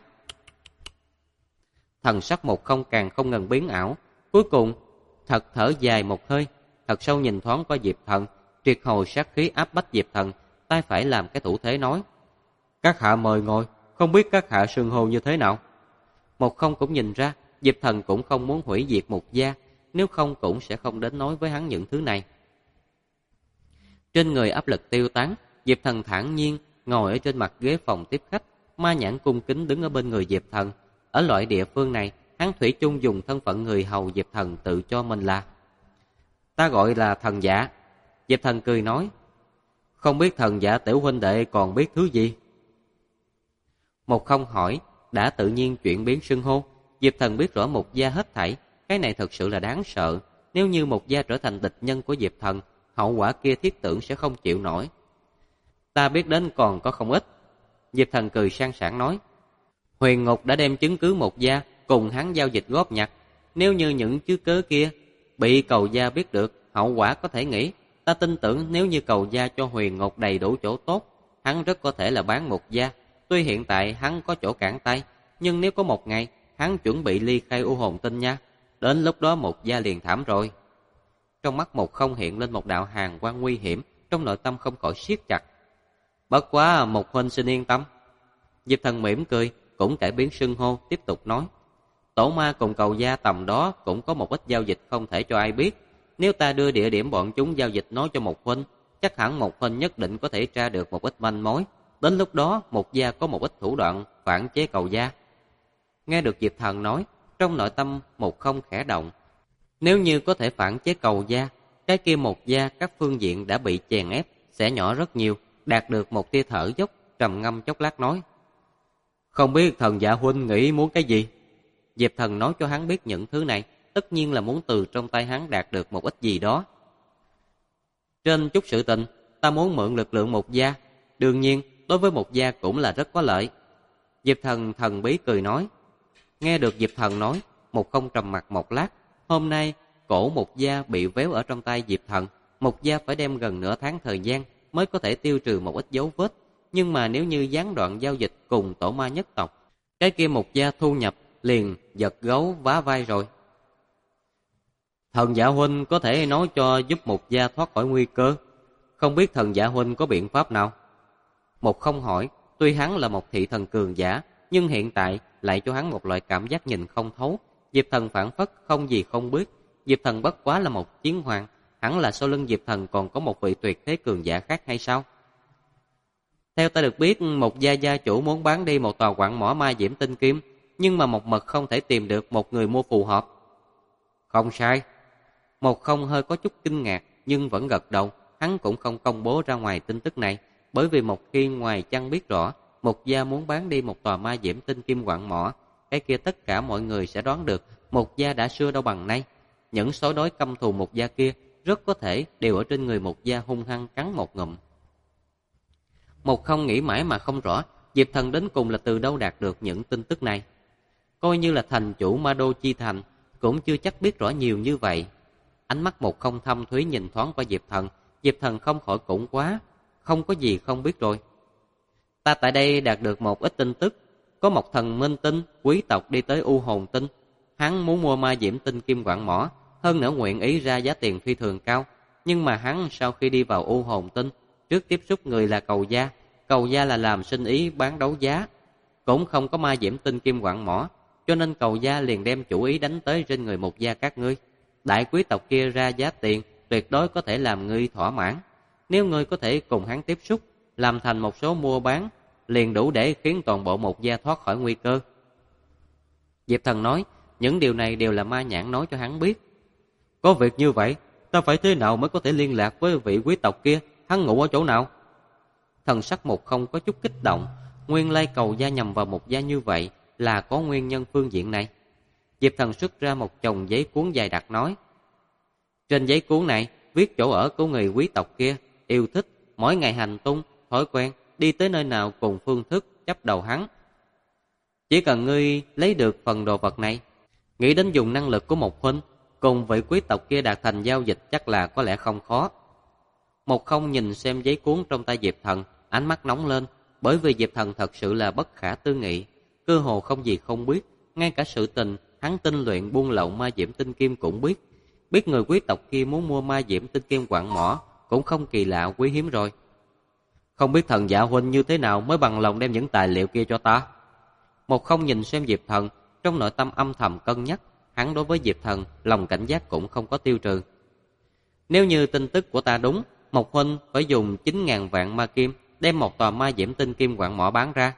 thần sắc Một Không càng không ngừng biến ảo. Cuối cùng thật thở dài một hơi, thật sâu nhìn thoáng qua Diệp Thần, triệt hồi sát khí áp bách Diệp Thần, tay phải làm cái thủ thế nói, các hạ mời ngồi, không biết các hạ xưng hô như thế nào? Một Không cũng nhìn ra Diệp Thần cũng không muốn hủy diệt Một gia, nếu không cũng sẽ không đến nói với hắn những thứ này. Trên người áp lực tiêu tán, Diệp Thần thản nhiên ngồi ở trên mặt ghế phòng tiếp khách. Ma Nhãn cung kính đứng ở bên người Diệp Thần. Ở loại địa phương này, hắn thủy chung dùng thân phận người hầu Diệp Thần tự cho mình là, ta gọi là Thần Dạ. Diệp Thần cười nói, không biết Thần Dạ tiểu huynh đệ còn biết thứ gì? Một Không hỏi, đã tự nhiên chuyển biến xưng hô. Diệp Thần biết rõ Một gia hết thảy, cái này thật sự là đáng sợ. Nếu như Một gia trở thành địch nhân của Diệp Thần, hậu quả kia thiết tưởng sẽ không chịu nổi. Ta biết đến còn có không ít. Diệp Thần cười sang sảng nói, Huyền Ngục đã đem chứng cứ Một gia cùng hắn giao dịch góp nhặt. Nếu như những chứng cứ kia bị Cầu gia biết được, hậu quả có thể nghĩ. Ta tin tưởng nếu như Cầu gia cho Huyền Ngục đầy đủ chỗ tốt, hắn rất có thể là bán Một gia. Tuy hiện tại hắn có chỗ cản tay, nhưng nếu có một ngày hắn chuẩn bị ly khai U Hồn Tinh nha, đến lúc đó Một gia liền thảm rồi. Trong mắt Một Không hiện lên một đạo hàn quang nguy hiểm, trong nội tâm không khỏi siết chặt. Bất quá Một huynh xin yên tâm. Diệp Thần mỉm cười, cũng cải biến xưng hô, tiếp tục nói, tổ ma cùng Cầu gia tầm đó cũng có một ít giao dịch không thể cho ai biết. Nếu ta đưa địa điểm bọn chúng giao dịch nói cho Một huynh, chắc hẳn Một huynh nhất định có thể tra được một ít manh mối. Đến lúc đó Một gia có một ít thủ đoạn phản chế Cầu gia. Nghe được Diệp Thần nói, trong nội tâm Một Không khẽ động. Nếu như có thể phản chế Cầu gia, cái kia Một gia các phương diện đã bị chèn ép sẽ nhỏ rất nhiều. Đạt được một tia thở dốc, trầm ngâm chốc lát nói, không biết Thần Dạ huynh nghĩ muốn cái gì? Diệp Thần nói cho hắn biết những thứ này, tất nhiên là muốn từ trong tay hắn đạt được một ít gì đó. Trên chút sự tình, ta muốn mượn lực lượng Một gia, đương nhiên đối với Một gia cũng là rất có lợi. Diệp Thần thần bí cười nói. Nghe được Diệp Thần nói, Một Không trầm mặc một lát. Hôm nay cổ Một gia bị véo ở trong tay Diệp Thần, Một gia phải đem gần nửa tháng thời gian mới có thể tiêu trừ một ít dấu vết. Nhưng mà nếu như gián đoạn giao dịch cùng tổ ma nhất tộc, cái kia Một gia thu nhập liền giật gấu vá vai rồi. Thần Dạ huynh có thể nói cho giúp Một gia thoát khỏi nguy cơ, không biết Thần Dạ huynh có biện pháp nào? Một Không hỏi. Tuy hắn là một thị thần cường giả, nhưng hiện tại lại cho hắn một loại cảm giác nhìn không thấu. Diệp Thần phản phất không gì không biết. Diệp Thần bất quá là một chiến hoàng, hẳn là sau lưng Diệp Thần còn có một vị tuyệt thế cường giả khác hay sao? Theo ta được biết, Một gia gia chủ muốn bán đi một tòa quặng mỏ Ma Diễm Tinh Kim, nhưng mà một mực không thể tìm được một người mua phù hợp. Không sai. Một Không hơi có chút kinh ngạc, nhưng vẫn gật đầu. Hắn cũng không công bố ra ngoài tin tức này, bởi vì một khi ngoài chăng biết rõ Một gia muốn bán đi một tòa Ma Diễm Tinh Kim quặng mỏ, cái kia tất cả mọi người sẽ đoán được Một gia đã xưa đâu bằng nay. Những sói đói căm thù Một gia kia rất có thể đều ở trên người Một gia hung hăng cắn một ngụm. Một Không nghĩ mãi mà không rõ Diệp Thần đến cùng là từ đâu đạt được những tin tức này. Coi như là thành chủ Ma Đô Chi Thành cũng chưa chắc biết rõ nhiều như vậy. Ánh mắt Một Không thâm thúy nhìn thoáng qua Diệp Thần. Diệp Thần không khỏi cũng quá, không có gì không biết rồi. Ta tại đây đạt được một ít tin tức. Có một thần minh tinh quý tộc đi tới U Hồn Tinh. Hắn muốn mua Ma Diễm Tinh Kim quặng mỏ, hơn nữa nguyện ý ra giá tiền phi thường cao. Nhưng mà hắn sau khi đi vào U Hồn Tinh, trước tiếp xúc người là Cầu gia. Cầu gia là làm sinh ý bán đấu giá, cũng không có Ma Diễm Tinh Kim quặng mỏ, cho nên Cầu gia liền đem chủ ý đánh tới trên người Một gia các ngươi. Đại quý tộc kia ra giá tiền tuyệt đối có thể làm ngươi thỏa mãn. Nếu ngươi có thể cùng hắn tiếp xúc, làm thành một số mua bán, liền đủ để khiến toàn bộ Một Gia thoát khỏi nguy cơ. Diệp Thần nói, những điều này đều là Ma Nhãn nói cho hắn biết. Có việc như vậy, ta phải thế nào mới có thể liên lạc với vị quý tộc kia, hắn ngủ ở chỗ nào? Thần sắc Một Không có chút kích động, nguyên lai cầu gia nhằm vào Một Gia như vậy là có nguyên nhân phương diện này. Diệp Thần xuất ra một chồng giấy cuốn dài đặc nói, trên giấy cuốn này viết chỗ ở của người quý tộc kia, yêu thích, mỗi ngày hành tung, thói quen, đi tới nơi nào cùng phương thức chấp đầu hắn. Chỉ cần ngươi lấy được phần đồ vật này, nghĩ đến dùng năng lực của một huynh cùng vị quý tộc kia đạt thành giao dịch chắc là có lẽ không khó. Một Không nhìn xem giấy cuốn trong tay Diệp Thần, ánh mắt nóng lên, bởi vì Diệp Thần thật sự là bất khả tư nghị, cơ hồ không gì không biết, ngay cả sự tình hắn tinh luyện buôn lậu ma diễm tinh kim cũng biết. Biết người quý tộc kia muốn mua ma diễm tinh kim quặng mỏ cũng không kỳ lạ quý hiếm rồi. Không biết Thần dạ huynh như thế nào mới bằng lòng đem những tài liệu kia cho ta? Một Không nhìn xem Diệp Thần, trong nội tâm âm thầm cân nhắc, hắn đối với Diệp Thần lòng cảnh giác cũng không có tiêu trừ. Nếu như tin tức của ta đúng, Một huynh phải dùng 9.000 vạn ma kim đem một tòa ma diễm tinh kim quặng mỏ bán ra.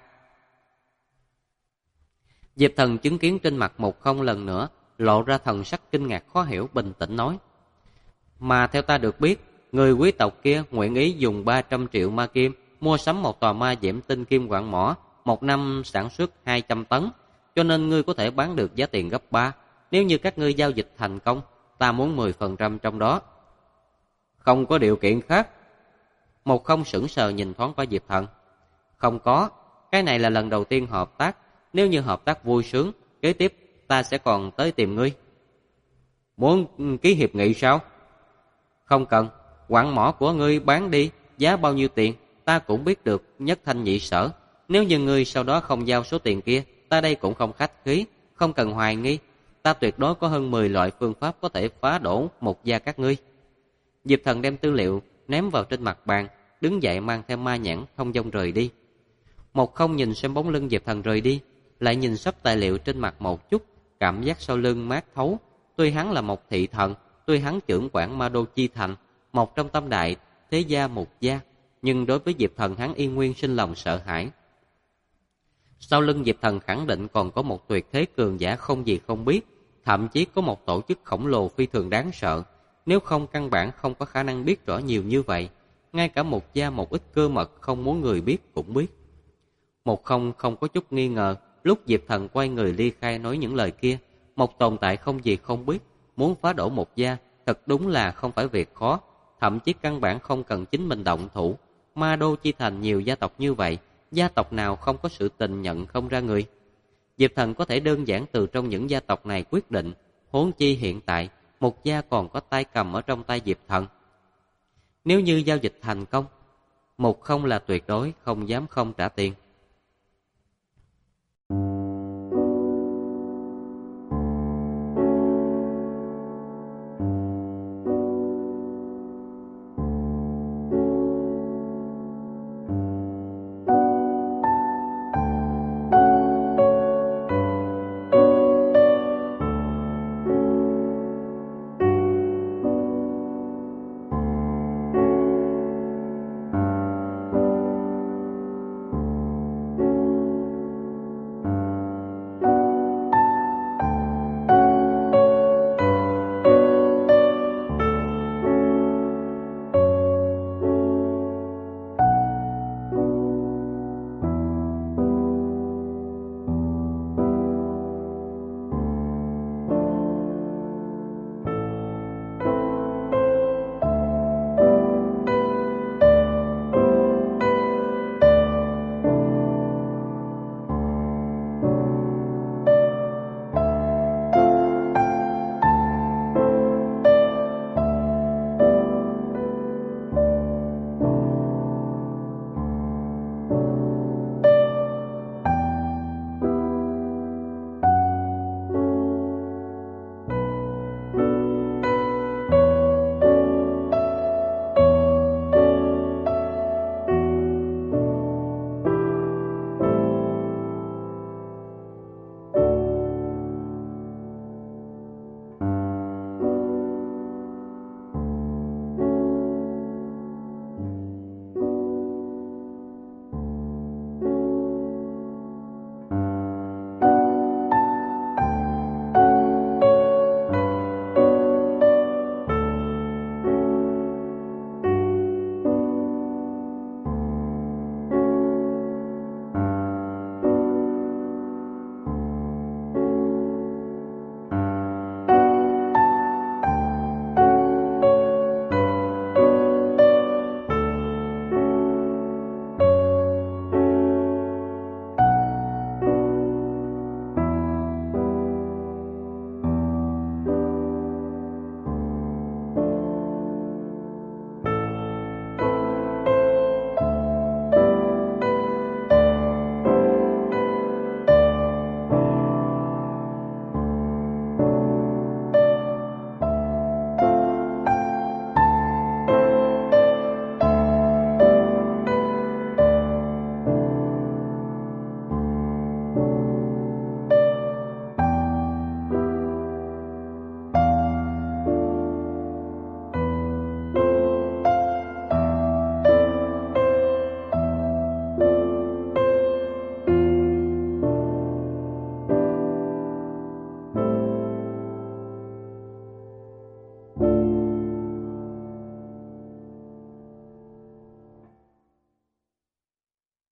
Diệp Thần chứng kiến trên mặt Một Không lần nữa lộ ra thần sắc kinh ngạc khó hiểu, bình tĩnh nói, mà theo ta được biết, người quý tộc kia nguyện ý dùng 300 triệu ma kim mua sắm một tòa ma diễm tinh kim quặng mỏ, một năm sản xuất 200 tấn, cho nên ngươi có thể bán được giá tiền gấp 3. Nếu như các ngươi giao dịch thành công, ta muốn 10% trong đó. Không có điều kiện khác? Một Không sững sờ nhìn thoáng qua Diệp Thần. Không có, cái này là lần đầu tiên hợp tác, nếu như hợp tác vui sướng, kế tiếp ta sẽ còn tới tìm ngươi. Muốn ký hiệp nghị sao? Không cần, quặng mỏ của ngươi bán đi, giá bao nhiêu tiền, ta cũng biết được nhất thanh nhị sở. Nếu như ngươi sau đó không giao số tiền kia, ta đây cũng không khách khí, không cần hoài nghi. Ta tuyệt đối có hơn 10 loại phương pháp có thể phá đổ Một Gia các ngươi. Diệp Thần đem tư liệu ném vào trên mặt bàn, đứng dậy mang theo Ma Nhãn thông dong rời đi. Một Không nhìn xem bóng lưng Diệp Thần rời đi, lại nhìn sắp tài liệu trên mặt một chút, cảm giác sau lưng mát thấu. Tuy hắn là một thị thần, tuy hắn trưởng quản Ma Đô Chi Thành, một trong tam đại thế gia Một Gia, nhưng đối với Diệp Thần hắn y nguyên sinh lòng sợ hãi. Sau lưng Diệp Thần khẳng định còn có một tuyệt thế cường giả không gì không biết, thậm chí có một tổ chức khổng lồ phi thường đáng sợ. Nếu không căn bản không có khả năng biết rõ nhiều như vậy. Ngay cả Một Gia một ít cơ mật không muốn người biết cũng biết. Một Không không có chút nghi ngờ, lúc Diệp Thần quay người ly khai nói những lời kia, một tồn tại không gì không biết, muốn phá đổ Một Gia, thật đúng là không phải việc khó, thậm chí căn bản không cần chính mình động thủ. Ma Đô Chi Thành nhiều gia tộc như vậy, gia tộc nào không có sự tình nhận không ra người. Diệp Thần có thể đơn giản từ trong những gia tộc này quyết định, huống chi hiện tại, Một Gia còn có tay cầm ở trong tay Diệp Thần. Nếu như giao dịch thành công, Một Không là tuyệt đối không dám không trả tiền.